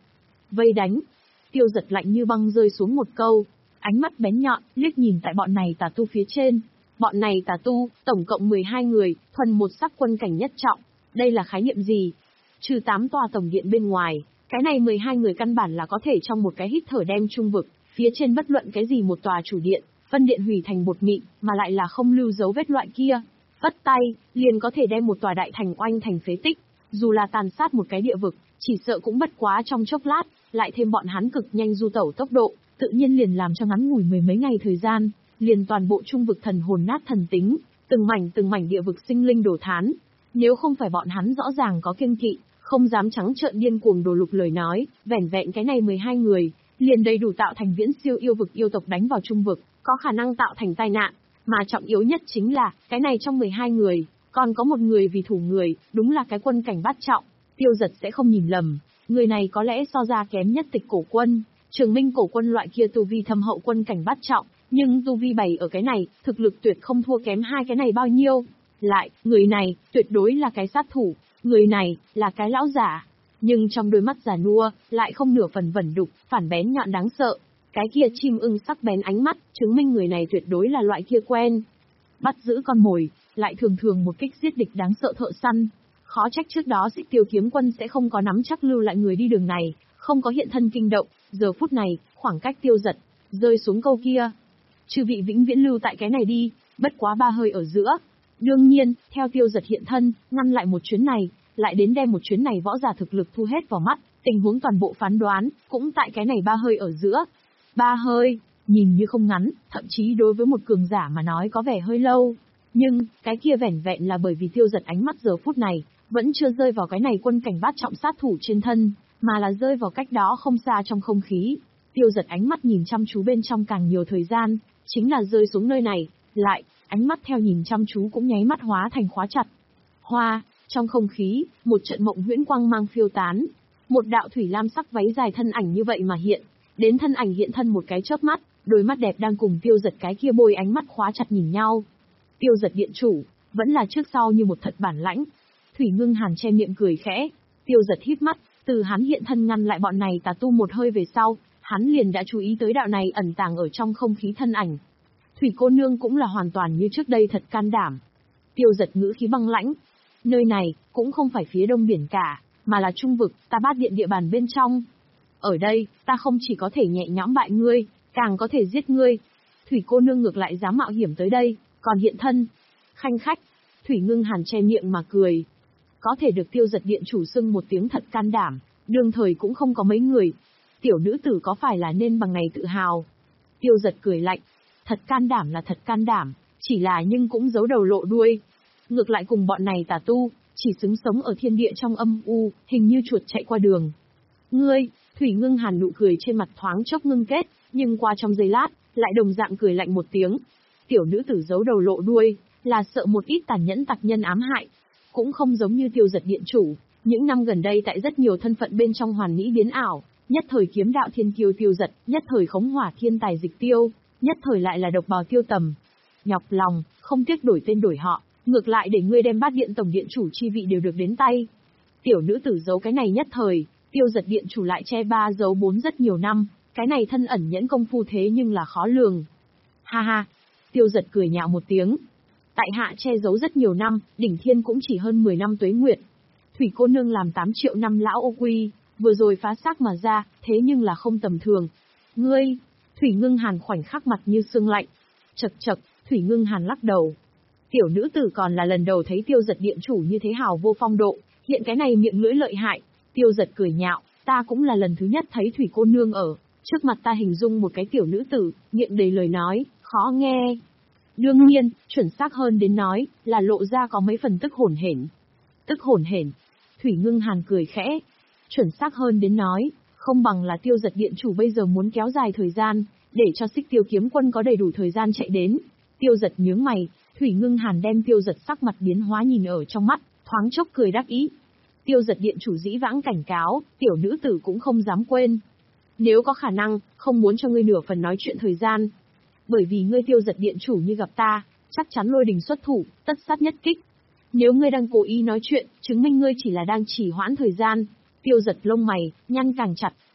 vây đánh. Tiêu Giật lạnh như băng rơi xuống một câu, ánh mắt bén nhọn, liếc nhìn tại bọn này tà tu phía trên. Bọn này tà tu, tổng cộng mười hai người, thuần một sắc quân cảnh nhất trọng. Đây là khái niệm gì? Trừ tám tòa tổng điện bên ngoài, cái này mười hai người căn bản là có thể trong một cái hít thở đem trung vực, phía trên bất luận cái gì một tòa chủ điện, phân điện hủy thành bột mịn, mà lại là không lưu dấu vết loại kia. Vất tay, liền có thể đem một tòa đại thành oanh thành phế tích, dù là tàn sát một cái địa vực, chỉ sợ cũng bất quá trong chốc lát, lại thêm bọn hắn cực nhanh du tẩu tốc độ, tự nhiên liền làm cho ngắn ngủi mười mấy ngày thời gian, liền toàn bộ trung vực thần hồn nát thần tính, từng mảnh từng mảnh địa vực sinh linh đổ thán. Nếu không phải bọn hắn rõ ràng có kiêng kỵ, không dám trắng trợn điên cuồng đổ lục lời nói, vẻn vẹn cái này mười hai người, liền đầy đủ tạo thành viễn siêu yêu vực yêu tộc đánh vào trung vực, có khả năng tạo thành tai nạn, mà trọng yếu nhất chính là, cái này trong mười hai người, còn có một người vì thủ người, đúng là cái quân cảnh bát trọng. Tiêu Giật sẽ không nhìn lầm, người này có lẽ so ra kém nhất Tịch Cổ Quân, Trường Minh Cổ Quân loại kia tu vi thâm hậu quân cảnh bát trọng, nhưng tu vi bày ở cái này, thực lực tuyệt không thua kém hai cái này bao nhiêu. Lại, người này, tuyệt đối là cái sát thủ, người này, là cái lão giả. Nhưng trong đôi mắt già nua, lại không nửa phần vẩn đục, phản bén nhọn đáng sợ. Cái kia chim ưng sắc bén ánh mắt, chứng minh người này tuyệt đối là loại kia quen bắt giữ con mồi, lại thường thường một kích giết địch đáng sợ thợ săn. Khó trách trước đó Xích Tiêu Kiếm Quân sẽ không có nắm chắc lưu lại người đi đường này, không có hiện thân kinh động, giờ phút này, khoảng cách Tiêu Giật, rơi xuống câu kia. Chư vị vĩnh viễn lưu tại cái này đi, bất quá ba hơi ở giữa. Đương nhiên, theo Tiêu Giật hiện thân, ngăn lại một chuyến này, lại đến đem một chuyến này võ giả thực lực thu hết vào mắt, tình huống toàn bộ phán đoán, cũng tại cái này ba hơi ở giữa. Ba hơi, nhìn như không ngắn, thậm chí đối với một cường giả mà nói có vẻ hơi lâu. Nhưng, cái kia vẻn vẹn là bởi vì Tiêu Giật ánh mắt giờ phút này, vẫn chưa rơi vào cái này quân cảnh bát trọng sát thủ trên thân, mà là rơi vào cách đó không xa trong không khí. Tiêu Giật ánh mắt nhìn chăm chú bên trong càng nhiều thời gian, chính là rơi xuống nơi này, lại, ánh mắt theo nhìn chăm chú cũng nháy mắt hóa thành khóa chặt. Hoa, trong không khí, một trận mộng huyễn quang mang phiêu tán. Một đạo thủy lam sắc váy dài thân ảnh như vậy mà hiện, đến thân ảnh hiện thân một cái chớp mắt, đôi mắt đẹp đang cùng Tiêu Giật cái kia bôi ánh mắt khóa chặt nhìn nhau. Tiêu Giật điện chủ, vẫn là trước sau như một thật bản lãnh. Thủy Ngưng Hàn che miệng cười khẽ, Tiêu Giật híp mắt, từ hắn hiện thân ngăn lại bọn này tà tu một hơi về sau, hắn liền đã chú ý tới đạo này ẩn tàng ở trong không khí thân ảnh. Thủy cô nương cũng là hoàn toàn như trước đây thật can đảm. Tiêu Giật ngữ khí băng lãnh, nơi này, cũng không phải phía đông biển cả, mà là trung vực, ta bát điện địa bàn bên trong. Ở đây, ta không chỉ có thể nhẹ nhõm bại ngươi, càng có thể giết ngươi. Thủy cô nương ngược lại dám mạo hiểm tới đây, còn hiện thân. Khanh khách, Thủy Ngưng Hàn che miệng mà cười. Có thể được Tiêu Giật điện chủ xưng một tiếng thật can đảm, đương thời cũng không có mấy người. Tiểu nữ tử có phải là nên bằng ngày tự hào? Tiêu Giật cười lạnh, thật can đảm là thật can đảm, chỉ là nhưng cũng giấu đầu lộ đuôi. Ngược lại cùng bọn này tà tu, chỉ xứng sống ở thiên địa trong âm u, hình như chuột chạy qua đường. Ngươi, Thủy Ngưng Hàn nụ cười trên mặt thoáng chốc ngưng kết, nhưng qua trong giây lát, lại đồng dạng cười lạnh một tiếng. Tiểu nữ tử giấu đầu lộ đuôi, là sợ một ít tàn nhẫn tặc nhân ám hại. Cũng không giống như Tiêu Giật điện chủ, những năm gần đây tại rất nhiều thân phận bên trong hoàn mỹ biến ảo, nhất thời kiếm đạo thiên kiêu Tiêu Giật, nhất thời khống hỏa thiên tài Dịch Tiêu, nhất thời lại là độc bào Tiêu Tầm. Nhọc lòng, không tiếc đổi tên đổi họ, ngược lại để ngươi đem bát điện tổng điện chủ chi vị đều được đến tay. Tiểu nữ tử giấu cái này nhất thời, Tiêu Giật điện chủ lại che ba giấu bốn rất nhiều năm, cái này thân ẩn nhẫn công phu thế nhưng là khó lường. Ha ha, Tiêu Giật cười nhạo một tiếng. Tại hạ che giấu rất nhiều năm, đỉnh thiên cũng chỉ hơn mười năm tuế nguyệt. Thủy cô nương làm tám triệu năm lão ô quy, vừa rồi phá xác mà ra, thế nhưng là không tầm thường. Ngươi, Thủy Ngưng Hàn khoảnh khắc mặt như sương lạnh. Chậc chậc, Thủy Ngưng Hàn lắc đầu. Tiểu nữ tử còn là lần đầu thấy Tiêu Giật điện chủ như thế hào vô phong độ, hiện cái này miệng lưỡi lợi hại. Tiêu Giật cười nhạo, ta cũng là lần thứ nhất thấy Thủy cô nương ở trước mặt ta hình dung một cái tiểu nữ tử, miệng đầy lời nói, khó nghe. Đương nhiên, chuẩn xác hơn đến nói, là lộ ra có mấy phần tức hổn hển. Tức hổn hển. Thủy Ngưng Hàn cười khẽ. Chuẩn xác hơn đến nói, không bằng là Tiêu Giật điện chủ bây giờ muốn kéo dài thời gian, để cho Xích Tiêu Kiếm Quân có đầy đủ thời gian chạy đến. Tiêu Giật nhướng mày, Thủy Ngưng Hàn đem Tiêu Giật sắc mặt biến hóa nhìn ở trong mắt, thoáng chốc cười đắc ý. Tiêu Giật điện chủ dĩ vãng cảnh cáo, tiểu nữ tử cũng không dám quên. Nếu có khả năng, không muốn cho ngươi nửa phần nói chuyện thời gian. Bởi vì ngươi Tiêu Giật điện chủ như gặp ta, chắc chắn lôi đình xuất thủ, tất sát nhất kích. Nếu ngươi đang cố ý nói chuyện, chứng minh ngươi chỉ là đang trì hoãn thời gian. Tiêu Giật lông mày, nhăn càng chặt,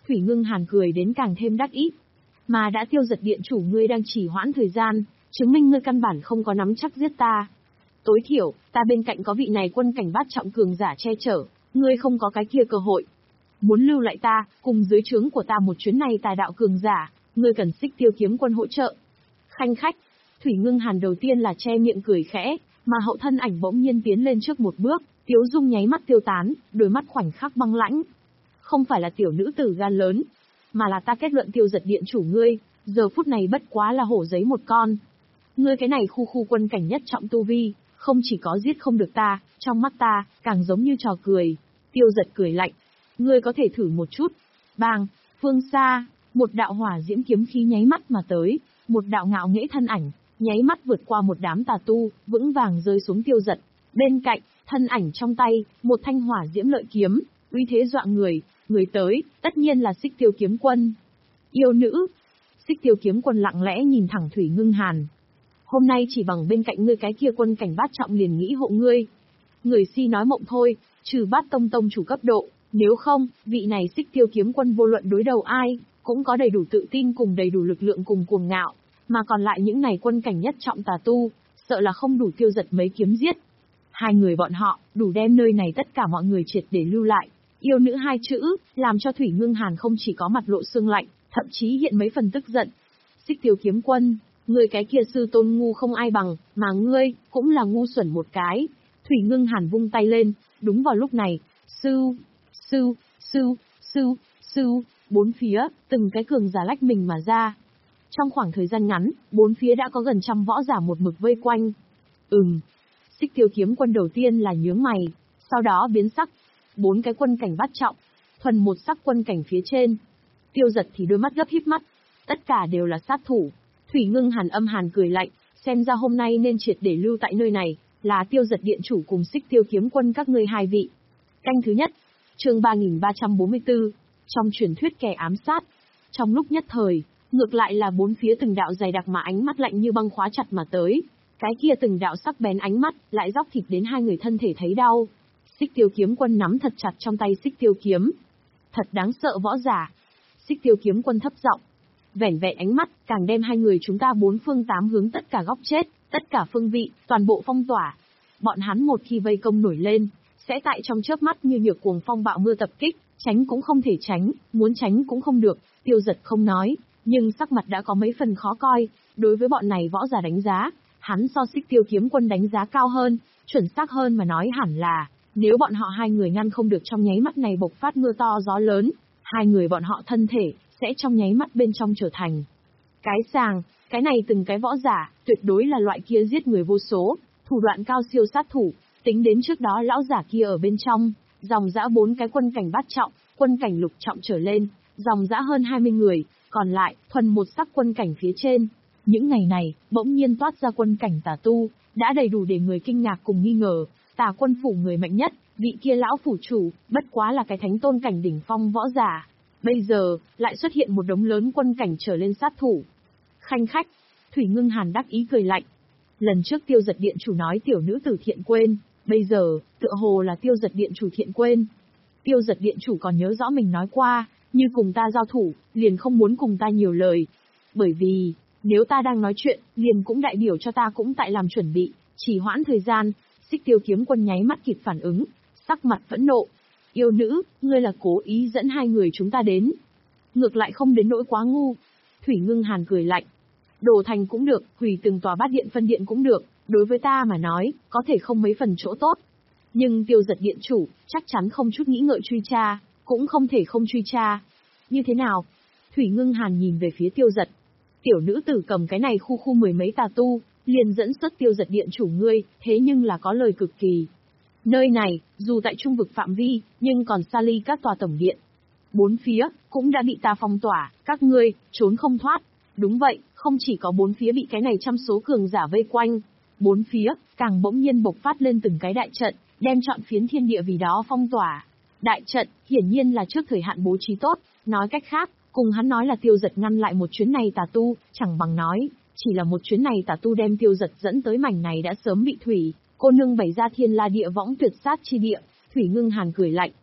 Thủy Ngưng Hàn cười đến càng thêm đắc ý. Mà đã Tiêu Giật điện chủ ngươi đang trì hoãn thời gian, chứng minh ngươi căn bản không có nắm chắc giết ta. Tối thiểu, ta bên cạnh có vị này quân cảnh bát trọng cường giả che chở, ngươi không có cái kia cơ hội. Muốn lưu lại ta, cùng dưới trướng của ta một chuyến này tà đạo cường giả, ngươi cần Xích Tiêu kiếm quân hỗ trợ. Khanh khách, Thủy Ngưng Hàn đầu tiên là che miệng cười khẽ, mà hậu thân ảnh bỗng nhiên tiến lên trước một bước, tiếu dung nháy mắt tiêu tán, đôi mắt khoảnh khắc băng lãnh. Không phải là tiểu nữ tử gan lớn, mà là ta kết luận Tiêu Giật điện chủ ngươi, giờ phút này bất quá là hổ giấy một con. Ngươi cái này khu khu quân cảnh nhất trọng tu vi, không chỉ có giết không được ta, trong mắt ta, càng giống như trò cười. Tiêu Giật cười lạnh. Ngươi có thể thử một chút. Bang, phương xa, một đạo hỏa diễm kiếm khí nháy mắt mà tới, một đạo ngạo nghễ thân ảnh, nháy mắt vượt qua một đám tà tu, vững vàng rơi xuống Tiêu Giật. Bên cạnh, thân ảnh trong tay, một thanh hỏa diễm lợi kiếm, uy thế dọa người, người tới, tất nhiên là Xích Tiêu kiếm quân. Yêu nữ. Xích Tiêu kiếm quân lặng lẽ nhìn thẳng Thủy Ngưng Hàn. Hôm nay chỉ bằng bên cạnh ngươi cái kia quân cảnh bát trọng liền nghĩ hộ ngươi. Người si nói mộng thôi, trừ Bát tông tông chủ cấp độ, nếu không, vị này Xích Tiêu kiếm quân vô luận đối đầu ai, cũng có đầy đủ tự tin cùng đầy đủ lực lượng cùng cuồng ngạo, mà còn lại những này quân cảnh nhất trọng tà tu, sợ là không đủ Tiêu Giật mấy kiếm giết. Hai người bọn họ, đủ đem nơi này tất cả mọi người triệt để lưu lại. Yêu nữ hai chữ, làm cho Thủy Ngưng Hàn không chỉ có mặt lộ sương lạnh, thậm chí hiện mấy phần tức giận. Xích Tiêu kiếm quân, ngươi cái kia sư tôn ngu không ai bằng, mà ngươi, cũng là ngu xuẩn một cái. Thủy Ngưng Hàn vung tay lên, đúng vào lúc này, sư, sư, sư, sư, sư, bốn phía, từng cái cường giả lách mình mà ra. Trong khoảng thời gian ngắn, bốn phía đã có gần trăm võ giả một mực vây quanh. Ừm. Xích Tiêu kiếm quân đầu tiên là nhướng mày, sau đó biến sắc. Bốn cái quân cảnh bát trọng, thuần một sắc quân cảnh phía trên. Tiêu Giật thì đôi mắt gấp híp mắt, tất cả đều là sát thủ. Thủy Ngưng Hàn âm hàn cười lạnh, xem ra hôm nay nên triệt để lưu tại nơi này, là Tiêu Giật điện chủ cùng Xích Tiêu kiếm quân các ngươi hai vị. Canh thứ nhất, chương ba nghìn ba trăm bốn mươi tư, trong truyền thuyết kẻ ám sát. Trong lúc nhất thời, ngược lại là bốn phía từng đạo dày đặc mà ánh mắt lạnh như băng khóa chặt mà tới. Cái kia từng đạo sắc bén ánh mắt, lại róc thịt đến hai người thân thể thấy đau. Xích Tiêu kiếm quân nắm thật chặt trong tay Xích Tiêu kiếm. Thật đáng sợ võ giả. Xích Tiêu kiếm quân thấp giọng, vẻn vẹn ánh mắt, càng đem hai người chúng ta bốn phương tám hướng tất cả góc chết, tất cả phương vị, toàn bộ phong tỏa. Bọn hắn một khi vây công nổi lên, sẽ tại trong chớp mắt như nhược cuồng phong bạo mưa tập kích, tránh cũng không thể tránh, muốn tránh cũng không được. Tiêu Giật không nói, nhưng sắc mặt đã có mấy phần khó coi. Đối với bọn này võ giả đánh giá, hắn so Xích Tiêu kiếm quân đánh giá cao hơn, chuẩn xác hơn mà nói hẳn là, nếu bọn họ hai người ngăn không được trong nháy mắt này bộc phát mưa to gió lớn, hai người bọn họ thân thể sẽ trong nháy mắt bên trong trở thành cái sàng. Cái này từng cái võ giả, tuyệt đối là loại kia giết người vô số, thủ đoạn cao siêu sát thủ. Tính đến trước đó lão giả kia ở bên trong, dòng dã bốn cái quân cảnh bát trọng, quân cảnh lục trọng trở lên, dòng dã hơn hai mươi người, còn lại, thuần một sắc quân cảnh phía trên. Những ngày này, bỗng nhiên toát ra quân cảnh tà tu, đã đầy đủ để người kinh ngạc cùng nghi ngờ. Tà quân phủ người mạnh nhất, vị kia lão phủ chủ, bất quá là cái thánh tôn cảnh đỉnh phong võ giả. Bây giờ, lại xuất hiện một đống lớn quân cảnh trở lên sát thủ. Khanh khách, Thủy Ngưng Hàn đắc ý cười lạnh. Lần trước Tiêu Giật điện chủ nói tiểu nữ tử thiện quên, bây giờ, tựa hồ là Tiêu Giật điện chủ thiện quên. Tiêu Giật điện chủ còn nhớ rõ mình nói qua, như cùng ta giao thủ, liền không muốn cùng ta nhiều lời. Bởi vì, nếu ta đang nói chuyện, liền cũng đại biểu cho ta cũng tại làm chuẩn bị, chỉ hoãn thời gian. Xích Tiêu kiếm quân nháy mắt kịp phản ứng, sắc mặt phẫn nộ. Yêu nữ, ngươi là cố ý dẫn hai người chúng ta đến. Ngược lại không đến nỗi quá ngu. Thủy Ngưng Hàn cười lạnh. Đổ thành cũng được, hủy từng tòa bát điện phân điện cũng được, đối với ta mà nói, có thể không mấy phần chỗ tốt. Nhưng Tiêu Giật điện chủ, chắc chắn không chút nghĩ ngợi truy tra, cũng không thể không truy tra. Như thế nào? Thủy Ngưng Hàn nhìn về phía Tiêu Giật. Tiểu nữ tử cầm cái này khu khu mười mấy tà tu, liền dẫn xuất Tiêu Giật điện chủ ngươi, thế nhưng là có lời cực kỳ. Nơi này, dù tại trung vực phạm vi, nhưng còn xa ly các tòa tổng điện. Bốn phía, cũng đã bị ta phong tỏa, các ngươi, trốn không thoát. Đúng vậy, không chỉ có bốn phía bị cái này trăm số cường giả vây quanh. Bốn phía, càng bỗng nhiên bộc phát lên từng cái đại trận, đem trọn phiến thiên địa vì đó phong tỏa. Đại trận, hiển nhiên là trước thời hạn bố trí tốt, nói cách khác, cùng hắn nói là Tiêu Giật ngăn lại một chuyến này tà tu, chẳng bằng nói, chỉ là một chuyến này tà tu đem Tiêu Giật dẫn tới mảnh này đã sớm bị Thủy cô nương bày ra thiên la địa võng tuyệt sát chi địa. Thủy Ngưng Hàn cười lạnh.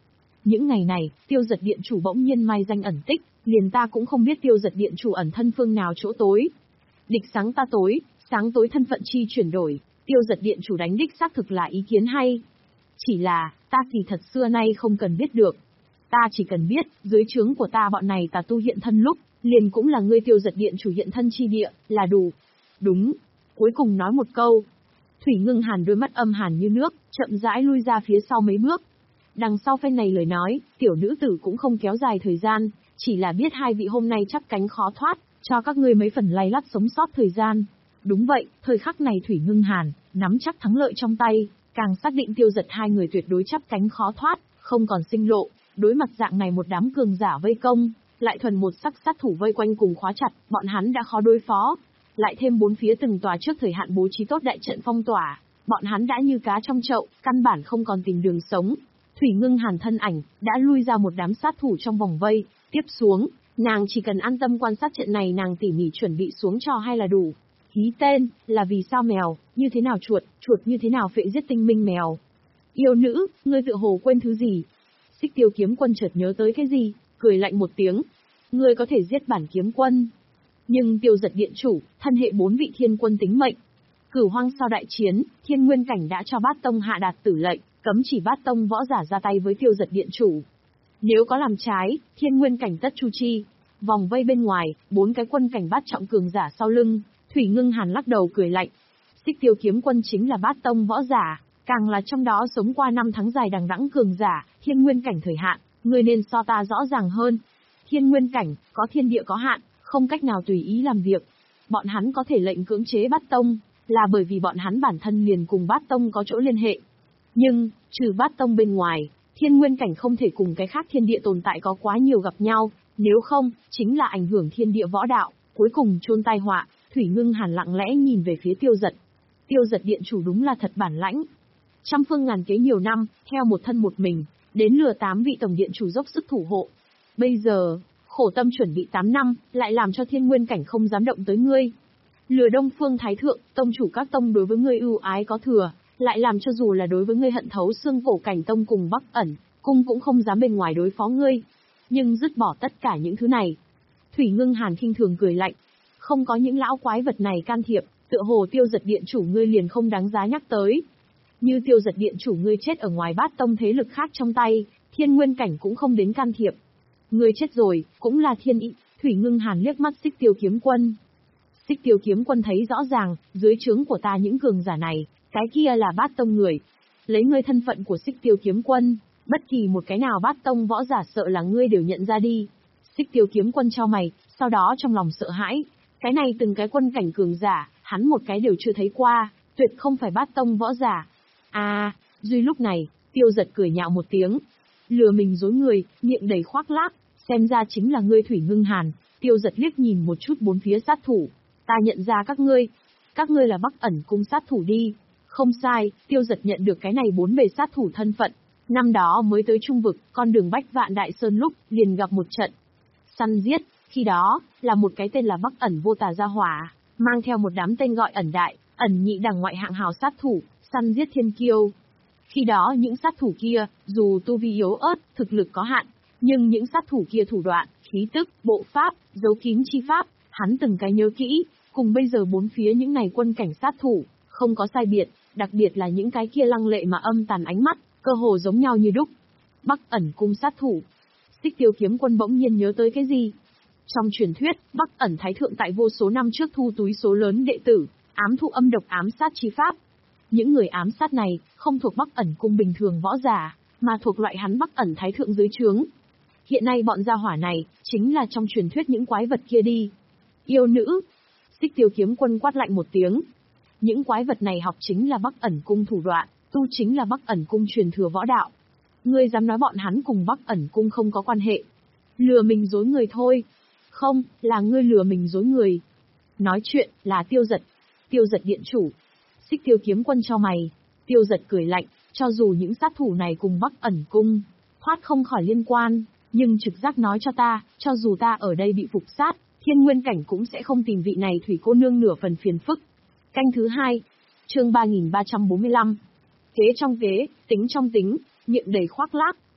Những ngày này, Tiêu Dật Điện Chủ bỗng nhiên mai danh ẩn tích, liền ta cũng không biết Tiêu Dật Điện Chủ ẩn thân phương nào chỗ tối. Địch sáng ta tối, sáng tối thân phận chi chuyển đổi, Tiêu Dật Điện Chủ đánh đích xác thực là ý kiến hay. Chỉ là, ta kỳ thật xưa nay không cần biết được. Ta chỉ cần biết, dưới trướng của ta bọn này tà tu hiện thân lúc, liền cũng là ngươi Tiêu Dật Điện Chủ hiện thân chi địa, là đủ. Đúng. Cuối cùng nói một câu. Thủy Ngưng Hàn đôi mắt âm hàn như nước, chậm rãi lui ra phía sau mấy bước. Đằng sau phen này lời nói, tiểu nữ tử cũng không kéo dài thời gian, chỉ là biết hai vị hôm nay chắp cánh khó thoát, cho các ngươi mấy phần lay lắt sống sót thời gian. Đúng vậy, thời khắc này Thủy Ngưng Hàn, nắm chắc thắng lợi trong tay, càng xác định Tiêu Dật hai người tuyệt đối chắp cánh khó thoát, không còn sinh lộ. Đối mặt dạng này một đám cường giả vây công, lại thuần một sắc sát thủ vây quanh cùng khóa chặt, bọn hắn đã khó đối phó. Lại thêm bốn phía từng tòa trước thời hạn bố trí tốt đại trận phong tỏa, bọn hắn đã như cá trong chậu, căn bản không còn tìm đường sống. Thủy Ngưng Hàn thân ảnh, đã lui ra một đám sát thủ trong vòng vây, tiếp xuống, nàng chỉ cần an tâm quan sát trận này nàng tỉ mỉ chuẩn bị xuống cho hay là đủ. Ký tên, là vì sao mèo, như thế nào chuột, chuột như thế nào phệ giết tinh minh mèo. Yêu nữ, ngươi tự hồ quên thứ gì? Xích Tiêu Kiếm Quân chợt nhớ tới cái gì, cười lạnh một tiếng. Ngươi có thể giết bản kiếm quân. Nhưng Tiêu Dật Điện Chủ, thân hệ bốn vị thiên quân tính mệnh. Cửu Hoang sau đại chiến, Thiên Nguyên Cảnh đã cho Bát Tông hạ đạt tử lệnh, cấm chỉ Bát Tông võ giả ra tay với Tiêu Dật Điện Chủ. Nếu có làm trái, Thiên Nguyên Cảnh tất chu chi. Vòng vây bên ngoài, bốn cái quân cảnh bát trọng cường giả sau lưng, Thủy Ngưng Hàn lắc đầu cười lạnh. Xích Tiêu Kiếm Quân chính là Bát Tông võ giả, càng là trong đó sống qua năm tháng dài đằng đẵng cường giả, Thiên Nguyên Cảnh thời hạn, người nên so ta rõ ràng hơn. Thiên Nguyên Cảnh, có thiên địa có hạn, không cách nào tùy ý làm việc. Bọn hắn có thể lệnh cưỡng chế Bát Tông, là bởi vì bọn hắn bản thân liền cùng Bát Tông có chỗ liên hệ. Nhưng, trừ Bát Tông bên ngoài, Thiên Nguyên Cảnh không thể cùng cái khác thiên địa tồn tại có quá nhiều gặp nhau, nếu không, chính là ảnh hưởng thiên địa võ đạo, cuối cùng chôn tai họa. Thủy Ngưng Hàn lặng lẽ nhìn về phía Tiêu Dật. Tiêu Dật Điện Chủ đúng là thật bản lãnh. Trăm phương ngàn kế nhiều năm, theo một thân một mình, đến lừa tám vị tổng điện chủ dốc sức thủ hộ. Bây giờ, khổ tâm chuẩn bị tám năm, lại làm cho Thiên Nguyên Cảnh không dám động tới ngươi. Lừa Đông Phương Thái Thượng, tông chủ các tông đối với ngươi ưu ái có thừa, lại làm cho dù là đối với ngươi hận thấu xương Cổ Cảnh Tông cùng Bắc Ẩn, cung cũng không dám bên ngoài đối phó ngươi. Nhưng dứt bỏ tất cả những thứ này, Thủy Ngưng Hàn khinh thường cười lạnh. Không có những lão quái vật này can thiệp, tựa hồ Tiêu Dật Điện Chủ ngươi liền không đáng giá nhắc tới. Như Tiêu Dật Điện Chủ ngươi chết ở ngoài Bát Tông thế lực khác trong tay, Thiên Nguyên Cảnh cũng không đến can thiệp. Ngươi chết rồi, cũng là thiên ý. Thủy Ngưng Hàn liếc mắt Xích Tiêu Kiếm Quân. Xích Tiêu Kiếm Quân thấy rõ ràng, dưới trướng của ta những cường giả này, cái kia là Bát Tông người. Lấy ngươi thân phận của Xích Tiêu Kiếm Quân, bất kỳ một cái nào Bát Tông võ giả sợ là ngươi đều nhận ra đi. Xích Tiêu Kiếm Quân chau mày, sau đó trong lòng sợ hãi. Cái này từng cái quân cảnh cường giả, hắn một cái đều chưa thấy qua, tuyệt không phải Bát Tông võ giả. À, duy lúc này, Tiêu Dật cười nhạo một tiếng. Lừa mình dối người, miệng đầy khoác lác, xem ra chính là ngươi Thủy Ngưng Hàn. Tiêu Dật liếc nhìn một chút bốn phía sát thủ. Ta nhận ra các ngươi. Các ngươi là Bắc Ẩn cung sát thủ đi. Không sai, Tiêu Dật nhận được cái này bốn bề sát thủ thân phận. Năm đó mới tới Trung Vực, con đường Bách Vạn Đại Sơn lúc, liền gặp một trận săn giết. Khi đó, là một cái tên là Bắc Ẩn vô tà gia hỏa, mang theo một đám tên gọi ẩn đại, ẩn nhị đẳng ngoại hạng hào sát thủ, săn giết thiên kiêu. Khi đó những sát thủ kia, dù tu vi yếu ớt, thực lực có hạn, nhưng những sát thủ kia thủ đoạn, khí tức, bộ pháp, giấu kín chi pháp, hắn từng cái nhớ kỹ, cùng bây giờ bốn phía những này quân cảnh sát thủ, không có sai biệt, đặc biệt là những cái kia lăng lệ mà âm tàn ánh mắt, cơ hồ giống nhau như đúc. Bắc Ẩn cung sát thủ. Xích Tiêu Kiếm Quân bỗng nhiên nhớ tới cái gì? Trong truyền thuyết, Bắc Ẩn Thái Thượng tại vô số năm trước thu túi số lớn đệ tử, ám thụ âm độc ám sát chi pháp. Những người ám sát này, không thuộc Bắc Ẩn cung bình thường võ giả, mà thuộc loại hắn Bắc Ẩn Thái Thượng dưới trướng. Hiện nay bọn gia hỏa này, chính là trong truyền thuyết những quái vật kia đi. Yêu nữ. Xích Tiêu Kiếm Quân quát lạnh một tiếng. Những quái vật này học chính là Bắc Ẩn cung thủ đoạn, tu chính là Bắc Ẩn cung truyền thừa võ đạo. Ngươi dám nói bọn hắn cùng Bắc Ẩn cung không có quan hệ? Lừa mình dối người thôi. Không, là ngươi lừa mình dối người. Nói chuyện, là Tiêu Dật. Tiêu Dật Điện Chủ. Xích Tiêu Kiếm Quân cho mày. Tiêu Dật cười lạnh, cho dù những sát thủ này cùng Bắc Ẩn cung, thoát không khỏi liên quan, nhưng trực giác nói cho ta, cho dù ta ở đây bị phục sát, Thiên Nguyên Cảnh cũng sẽ không tìm vị này thủy cô nương nửa phần phiền phức. Canh thứ hai. Chương ba nghìn ba trăm bốn mươi lăm. Kế trong kế, tính trong tính, miệng đầy khoác lác,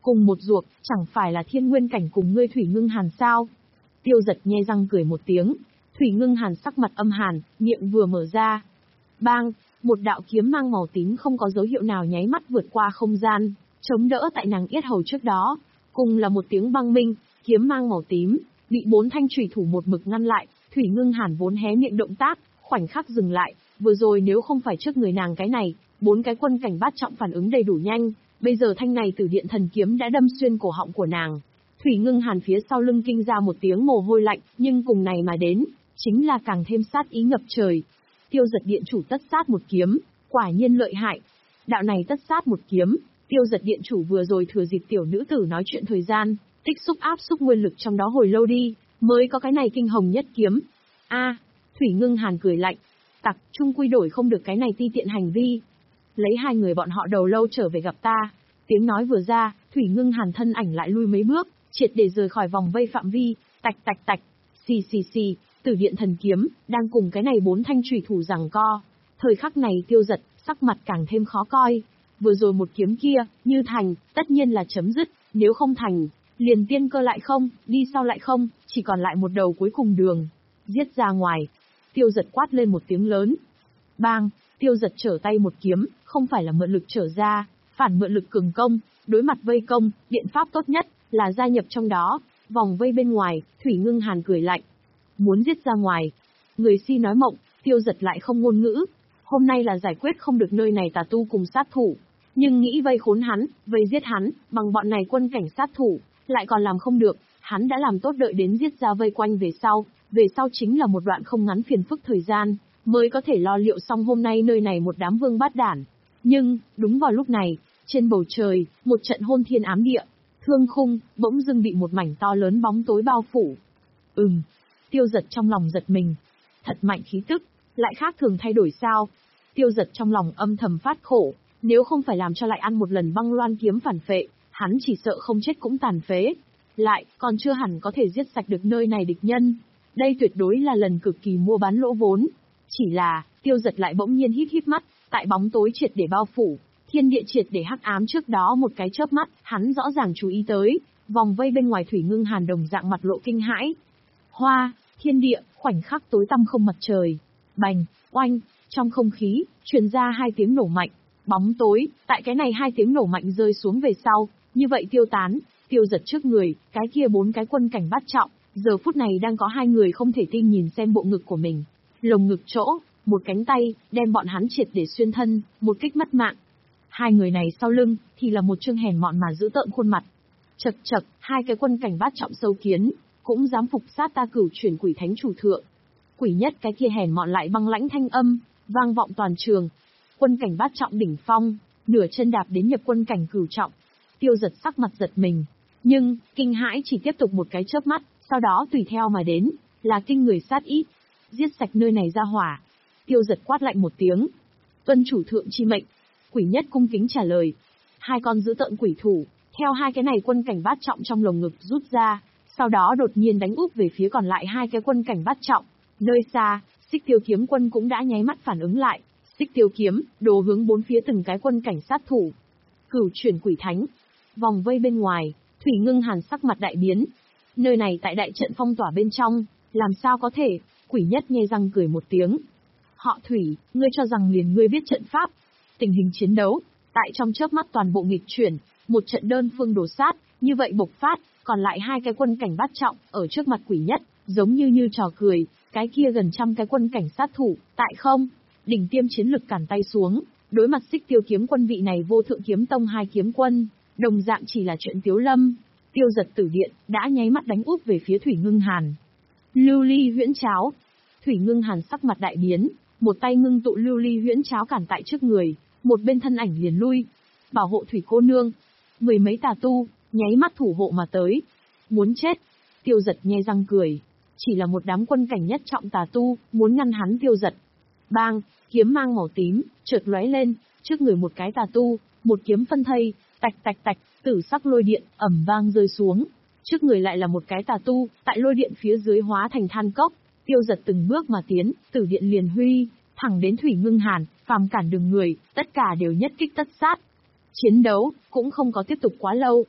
Cùng một ruột, chẳng phải là thiên nguyên cảnh cùng ngươi Thủy Ngưng Hàn sao? Tiêu giật nhe răng cười một tiếng, Thủy Ngưng Hàn sắc mặt âm hàn, miệng vừa mở ra. Bang, một đạo kiếm mang màu tím không có dấu hiệu nào nháy mắt vượt qua không gian, chống đỡ tại nàng yết hầu trước đó. Cùng là một tiếng băng minh, kiếm mang màu tím, bị bốn thanh chùy thủ một mực ngăn lại, Thủy Ngưng Hàn vốn hé miệng động tác, khoảnh khắc dừng lại, vừa rồi nếu không phải trước người nàng cái này, bốn cái quân cảnh bát trọng phản ứng đầy đủ nhanh, bây giờ thanh này Tử Điện Thần Kiếm đã đâm xuyên cổ họng của nàng. Thủy Ngưng Hàn phía sau lưng kinh ra một tiếng mồ hôi lạnh, nhưng cùng này mà đến, chính là càng thêm sát ý ngập trời. Tiêu Giật Điện chủ tất sát một kiếm, quả nhiên lợi hại. Đạo này tất sát một kiếm, Tiêu Giật Điện chủ vừa rồi thừa dịp tiểu nữ tử nói chuyện thời gian, tích xúc áp xúc nguyên lực trong đó hồi lâu đi, mới có cái này kinh hồng nhất kiếm. A, Thủy Ngưng Hàn cười lạnh, tặc, chung quy đổi không được cái này ti tiện hành vi. Lấy hai người bọn họ đầu lâu trở về gặp ta. Tiếng nói vừa ra, Thủy Ngưng Hàn thân ảnh lại lui mấy bước, triệt để rời khỏi vòng vây phạm vi, tạch tạch tạch, xì xì xì, Tử Điện Thần Kiếm đang cùng cái này bốn thanh chùy thủ giằng co. Thời khắc này Tiêu Giật, sắc mặt càng thêm khó coi. Vừa rồi một kiếm kia, như thành, tất nhiên là chấm dứt, nếu không thành, liền tiên cơ lại không, đi sau lại không, chỉ còn lại một đầu cuối cùng đường. Giết ra ngoài. Tiêu Giật quát lên một tiếng lớn. Bang, Tiêu Giật trở tay một kiếm, không phải là mượn lực trở ra, phản mượn lực cường công, đối mặt vây công, biện pháp tốt nhất là gia nhập trong đó. Vòng vây bên ngoài, Thủy Ngưng Hàn cười lạnh. Muốn giết ra ngoài. Người si nói mộng, Tiêu Giật lại không ngôn ngữ. Hôm nay là giải quyết không được nơi này tà tu cùng sát thủ, nhưng nghĩ vây khốn hắn, vây giết hắn, bằng bọn này quân cảnh sát thủ, lại còn làm không được, hắn đã làm tốt đợi đến giết ra vây quanh về sau, về sau chính là một đoạn không ngắn phiền phức thời gian, mới có thể lo liệu xong hôm nay nơi này một đám vương bát đản. Nhưng, đúng vào lúc này, trên bầu trời, một trận hôn thiên ám địa, thương khung, bỗng dưng bị một mảnh to lớn bóng tối bao phủ. Ừm, Tiêu Giật trong lòng giật mình. Thật mạnh khí tức, lại khác thường thay đổi sao? Tiêu Giật trong lòng âm thầm phát khổ, nếu không phải làm cho lại ăn một lần băng loan kiếm phản phệ, hắn chỉ sợ không chết cũng tàn phế. Lại, còn chưa hẳn có thể giết sạch được nơi này địch nhân. Đây tuyệt đối là lần cực kỳ mua bán lỗ vốn. Chỉ là, Tiêu Giật lại bỗng nhiên híp híp mắt, tại bóng tối triệt để bao phủ, thiên địa triệt để hắc ám trước đó một cái chớp mắt, hắn rõ ràng chú ý tới, vòng vây bên ngoài Thủy Ngưng Hàn đồng dạng mặt lộ kinh hãi. Hoa, thiên địa, khoảnh khắc tối tăm không mặt trời. Bành, oanh, trong không khí, truyền ra hai tiếng nổ mạnh. Bóng tối, tại cái này hai tiếng nổ mạnh rơi xuống về sau, như vậy tiêu tán. Tiêu Giật trước người, cái kia bốn cái quân cảnh bát trọng, giờ phút này đang có hai người không thể tin nhìn xem bộ ngực của mình. Lồng ngực chỗ, một cánh tay, đem bọn hắn triệt để xuyên thân, một kích mất mạng. Hai người này sau lưng, thì là một trương hèn mọn mà giữ tợn khuôn mặt. Chật chật, hai cái quân cảnh bát trọng sâu kiến, cũng dám phục sát ta Cửu Chuyển Quỷ Thánh chủ thượng. Quỷ nhất cái kia hèn mọn lại băng lãnh thanh âm, vang vọng toàn trường. Quân cảnh bát trọng đỉnh phong, nửa chân đạp đến nhập quân cảnh cửu trọng. Tiêu Giật sắc mặt giật mình, nhưng, kinh hãi chỉ tiếp tục một cái chớp mắt, sau đó tùy theo mà đến, là kinh người sát ý. Giết sạch nơi này ra hỏa. Tiêu Giật quát lạnh một tiếng. Tuân chủ thượng chi mệnh. Quỷ nhất cung kính trả lời. Hai con giữ tợn quỷ thủ, theo hai cái này quân cảnh bát trọng trong lồng ngực rút ra, sau đó đột nhiên đánh úp về phía còn lại hai cái quân cảnh bát trọng. Nơi xa, Xích Tiêu Kiếm quân cũng đã nháy mắt phản ứng lại. Xích Tiêu Kiếm, đồ hướng bốn phía từng cái quân cảnh sát thủ. Cửu Chuyển Quỷ Thánh. Vòng vây bên ngoài, Thủy Ngưng Hàn sắc mặt đại biến. Nơi này tại đại trận phong tỏa bên trong, làm sao có thể? Quỷ nhất nhe răng cười một tiếng. Họ Thủy, ngươi cho rằng liền ngươi biết trận pháp. Tình hình chiến đấu, tại trong chớp mắt toàn bộ nghịch chuyển, một trận đơn phương đổ sát, như vậy bộc phát, còn lại hai cái quân cảnh bát trọng, ở trước mặt quỷ nhất, giống như như trò cười, cái kia gần trăm cái quân cảnh sát thủ, tại không, đỉnh tiêm chiến lực cản tay xuống, đối mặt Xích Tiêu Kiếm quân vị này vô thượng kiếm tông hai kiếm quân, đồng dạng chỉ là chuyện tiếu lâm. Tiêu Giật Tử Điện, đã nháy mắt đánh úp về phía Thủy Ngưng Hàn. Lưu ly huyễn cháo. Thủy Ngưng Hàn sắc mặt đại biến, một tay ngưng tụ lưu ly huyễn cháo cản tại trước người, một bên thân ảnh liền lui. Bảo hộ Thủy cô nương. Mười mấy tà tu, nháy mắt thủ hộ mà tới. Muốn chết. Tiêu Giật nhe răng cười. Chỉ là một đám quân cảnh nhất trọng tà tu, muốn ngăn hắn Tiêu Giật. Bang, kiếm mang màu tím, chợt lóe lên, trước người một cái tà tu, một kiếm phân thây, tạch tạch tạch, tử sắc lôi điện, ầm vang rơi xuống. Trước người lại là một cái tà tu, tại lôi điện phía dưới hóa thành than cốc. Tiêu Giật từng bước mà tiến, tử điện liền huy, thẳng đến Thủy Ngưng Hàn, phàm cản đường người, tất cả đều nhất kích tất sát. Chiến đấu, cũng không có tiếp tục quá lâu.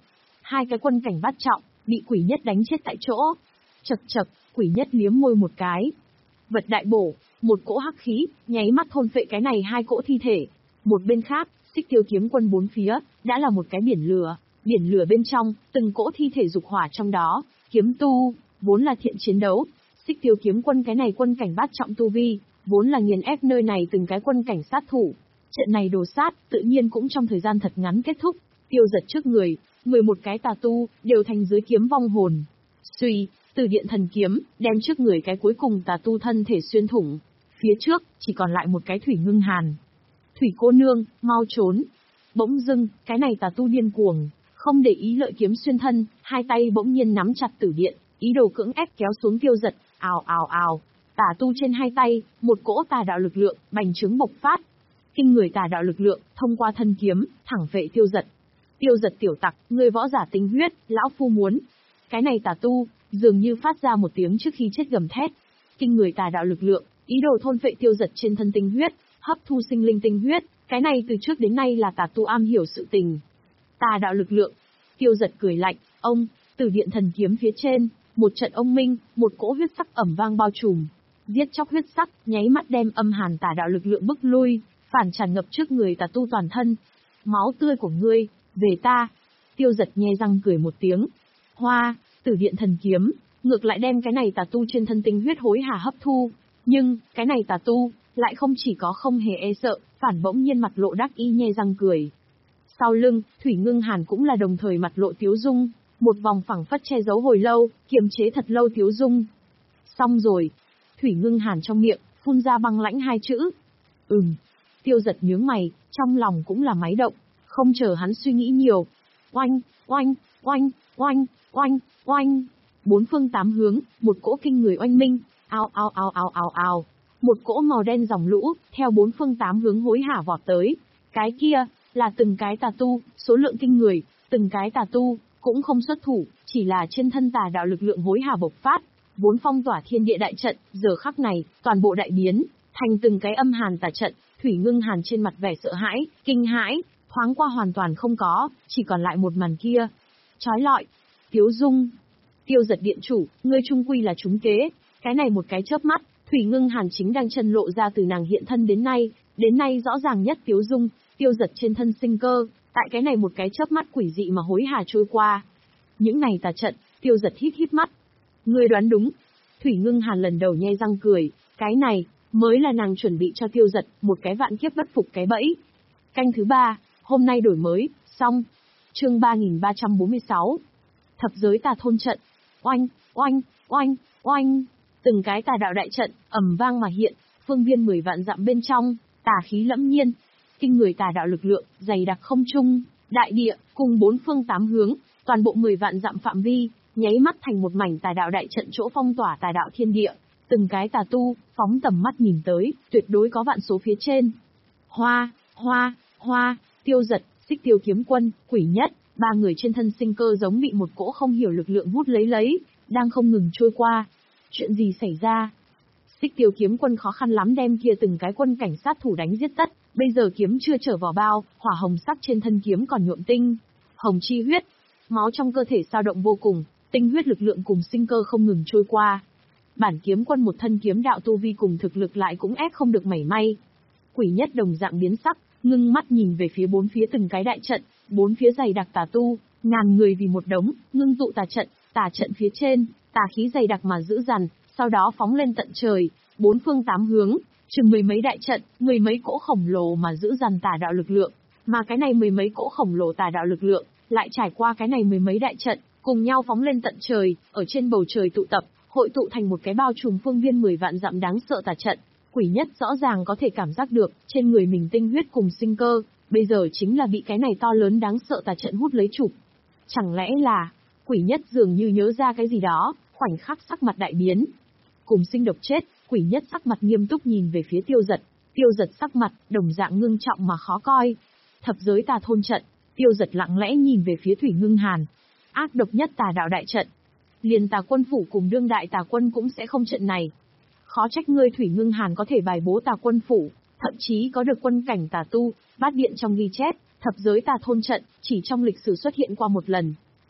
Hai cái quân cảnh bát trọng, bị quỷ nhất đánh chết tại chỗ. Chậc chậc, quỷ nhất liếm môi một cái. Vật đại bổ, một cỗ hắc khí, nháy mắt thôn phệ cái này hai cỗ thi thể. Một bên khác, Xích Tiêu kiếm quân bốn phía, đã là một cái biển lửa. Biển lửa bên trong, từng cỗ thi thể dục hỏa trong đó, kiếm tu, vốn là thiện chiến đấu. Xích Tiêu kiếm quân cái này quân cảnh bát trọng tu vi, vốn là nghiền ép nơi này từng cái quân cảnh sát thủ. Trận này đồ sát, tự nhiên cũng trong thời gian thật ngắn kết thúc. Tiêu Giật trước người, mười một cái tà tu, đều thành dưới kiếm vong hồn. Suy, từ điện thần kiếm, đem trước người cái cuối cùng tà tu thân thể xuyên thủng. Phía trước, chỉ còn lại một cái Thủy Ngưng Hàn. Thủy cô nương, mau trốn. Bỗng dưng, cái này tà tu điên cuồng, không để ý lợi kiếm xuyên thân, hai tay bỗng nhiên nắm chặt tử điện, ý đồ cưỡng ép kéo xuống Tiêu Giật. Ào ào ào, tà tu trên hai tay, một cỗ tà đạo lực lượng, bành trướng bộc phát. Kinh người tà đạo lực lượng, thông qua thân kiếm, thẳng vệ Tiêu Giật. Tiêu Giật tiểu tặc, ngươi võ giả tinh huyết, lão phu muốn. Cái này tà tu, dường như phát ra một tiếng trước khi chết gầm thét. Kinh người tà đạo lực lượng, ý đồ thôn phệ Tiêu Giật trên thân tinh huyết, hấp thu sinh linh tinh huyết, cái này từ trước đến nay là tà tu am hiểu sự tình. Tà đạo lực lượng. Tiêu Giật cười lạnh, ông, Tử điện thần kiếm phía trên, một trận ông minh, một cỗ huyết sắc ẩm vang bao trùm. Giết chóc huyết sắc, nháy mắt đem âm hàn tà đạo lực lượng bức lui, phản tràn ngập trước người tà tu toàn thân. Máu tươi của ngươi, về ta. Tiêu Giật nhe răng cười một tiếng. Hoa, Tử điện thần kiếm, ngược lại đem cái này tà tu trên thân tinh huyết hối hả hấp thu. Nhưng, cái này tà tu, lại không chỉ có không hề e sợ, phản bỗng nhiên mặt lộ đắc ý nhe răng cười. Sau lưng, Thủy Ngưng Hàn cũng là đồng thời mặt lộ tiếu dung, một vòng phẳng phất che giấu hồi lâu, kiềm chế thật lâu tiếu dung. Xong rồi. Thủy Ngưng Hàn trong miệng, phun ra băng lãnh hai chữ. Ừm. Tiêu Giật nhướng mày, trong lòng cũng là máy động, không chờ hắn suy nghĩ nhiều. Oanh, oanh, oanh, oanh, oanh, oanh. Bốn phương tám hướng, một cỗ kinh người oanh minh, ao ao ao ao ao ao. Một cỗ màu đen dòng lũ, theo bốn phương tám hướng hối hả vọt tới. Cái kia, là từng cái tà tu, số lượng kinh người, từng cái tà tu, cũng không xuất thủ, chỉ là trên thân tà đạo lực lượng hối hả bộc phát. Vốn phong tỏa thiên địa đại trận, giờ khắc này, toàn bộ đại biến, thành từng cái âm hàn tà trận. Thủy Ngưng Hàn trên mặt vẻ sợ hãi, kinh hãi, thoáng qua hoàn toàn không có, chỉ còn lại một màn kia. Chói lọi, tiếu dung. Tiêu Giật điện chủ, ngươi trung quy là trúng kế. Cái này một cái chớp mắt, Thủy Ngưng Hàn chính đang chân lộ ra từ nàng hiện thân đến nay, đến nay rõ ràng nhất tiếu dung, Tiêu Giật trên thân sinh cơ, tại cái này một cái chớp mắt quỷ dị mà hối hả trôi qua. Những này tà trận, Tiêu Giật hít hít mắt. Ngươi đoán đúng. Thủy Ngưng Hàn lần đầu nhe răng cười, cái này mới là nàng chuẩn bị cho Tiêu Giật một cái vạn kiếp bất phục cái bẫy. Canh thứ ba, hôm nay đổi mới, xong. Chương ba nghìn ba trăm bốn mươi sáu. Thập giới tà thôn trận. Oanh, oanh, oanh, oanh. Từng cái tà đạo đại trận, ầm vang mà hiện, phương viên mười vạn dặm bên trong, tà khí lẫm nhiên. Kinh người tà đạo lực lượng, dày đặc không trung, đại địa, cùng bốn phương tám hướng, toàn bộ mười vạn dặm phạm vi, nháy mắt thành một mảnh tà đạo đại trận chỗ phong tỏa tà đạo thiên địa. Từng cái tà tu, phóng tầm mắt nhìn tới, tuyệt đối có vạn số phía trên. Hoa, hoa, hoa, Tiêu Giật, Xích Tiêu kiếm quân, Quỷ Nhất, ba người trên thân sinh cơ giống bị một cỗ không hiểu lực lượng hút lấy lấy, đang không ngừng trôi qua. Chuyện gì xảy ra? Xích Tiêu kiếm quân khó khăn lắm đem kia từng cái quân cảnh sát thủ đánh giết tất, bây giờ kiếm chưa trở vào bao, hỏa hồng sắc trên thân kiếm còn nhuộm tinh hồng chi huyết, máu trong cơ thể dao động vô cùng, tinh huyết lực lượng cùng sinh cơ không ngừng trôi qua. Bản kiếm quân một thân kiếm đạo tu vi cùng thực lực lại cũng ép không được mảy may. Quỷ Nhất đồng dạng biến sắc, ngưng mắt nhìn về phía bốn phía từng cái đại trận, bốn phía dày đặc tà tu, ngàn người vì một đống, ngưng tụ tà trận, tà trận phía trên, tà khí dày đặc mà giữ dằn, sau đó phóng lên tận trời, bốn phương tám hướng, chừng mười mấy đại trận, mười mấy cỗ khổng lồ mà giữ dằn tà đạo lực lượng, mà cái này mười mấy cỗ khổng lồ tà đạo lực lượng, lại trải qua cái này mười mấy đại trận, cùng nhau phóng lên tận trời, ở trên bầu trời tụ tập, hội tụ thành một cái bao trùm phương viên mười vạn dặm đáng sợ tà trận. Quỷ Nhất rõ ràng có thể cảm giác được, trên người mình tinh huyết cùng sinh cơ, bây giờ chính là bị cái này to lớn đáng sợ tà trận hút lấy chụp. Chẳng lẽ là, Quỷ Nhất dường như nhớ ra cái gì đó, khoảnh khắc sắc mặt đại biến. Cùng sinh độc chết, Quỷ Nhất sắc mặt nghiêm túc nhìn về phía Tiêu Giật, Tiêu Giật sắc mặt, đồng dạng ngưng trọng mà khó coi. Thập giới tà thôn trận, Tiêu Giật lặng lẽ nhìn về phía Thủy Ngưng Hàn. Ác độc nhất tà đạo đại trận. Liền tà quân phủ cùng đương đại tà quân cũng sẽ không trận này. Khó trách ngươi Thủy Ngưng Hàn có thể bài bố tà quân phủ, thậm chí có được quân cảnh tà tu, bát điện trong ghi chép, thập giới tà thôn trận, chỉ trong lịch sử xuất hiện qua một lần.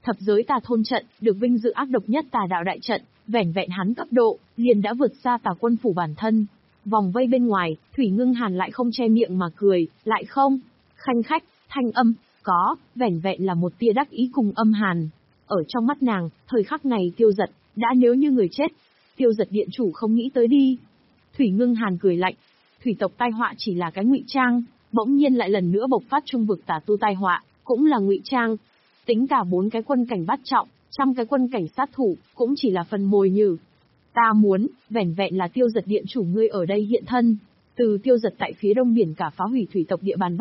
Thập giới tà thôn trận, được vinh dự ác độc nhất tà đạo đại trận, vẻn vẹn hắn cấp độ, liền đã vượt xa tà quân phủ bản thân. Vòng vây bên ngoài, Thủy Ngưng Hàn lại không che miệng mà cười, lại không. Khanh khách, thanh âm, có, vẻn vẹn là một tia đắc ý cùng âm hàn. Ở trong mắt nàng, thời khắc này Tiêu Giật, đã nếu như người chết. Tiêu Giật điện chủ không nghĩ tới đi. Thủy Ngưng Hàn cười lạnh. Thủy tộc tai họa chỉ là cái ngụy trang, bỗng nhiên lại lần nữa bộc phát trung vực tà tu tai họa, cũng là ngụy trang. Tính cả bốn cái quân cảnh bát trọng, trăm cái quân cảnh sát thủ, cũng chỉ là phần mồi nhử. Ta muốn, vẻn vẹn là Tiêu Giật điện chủ ngươi ở đây hiện thân. Từ Tiêu Giật tại phía đông biển cả phá hủy thủy tộc địa bàn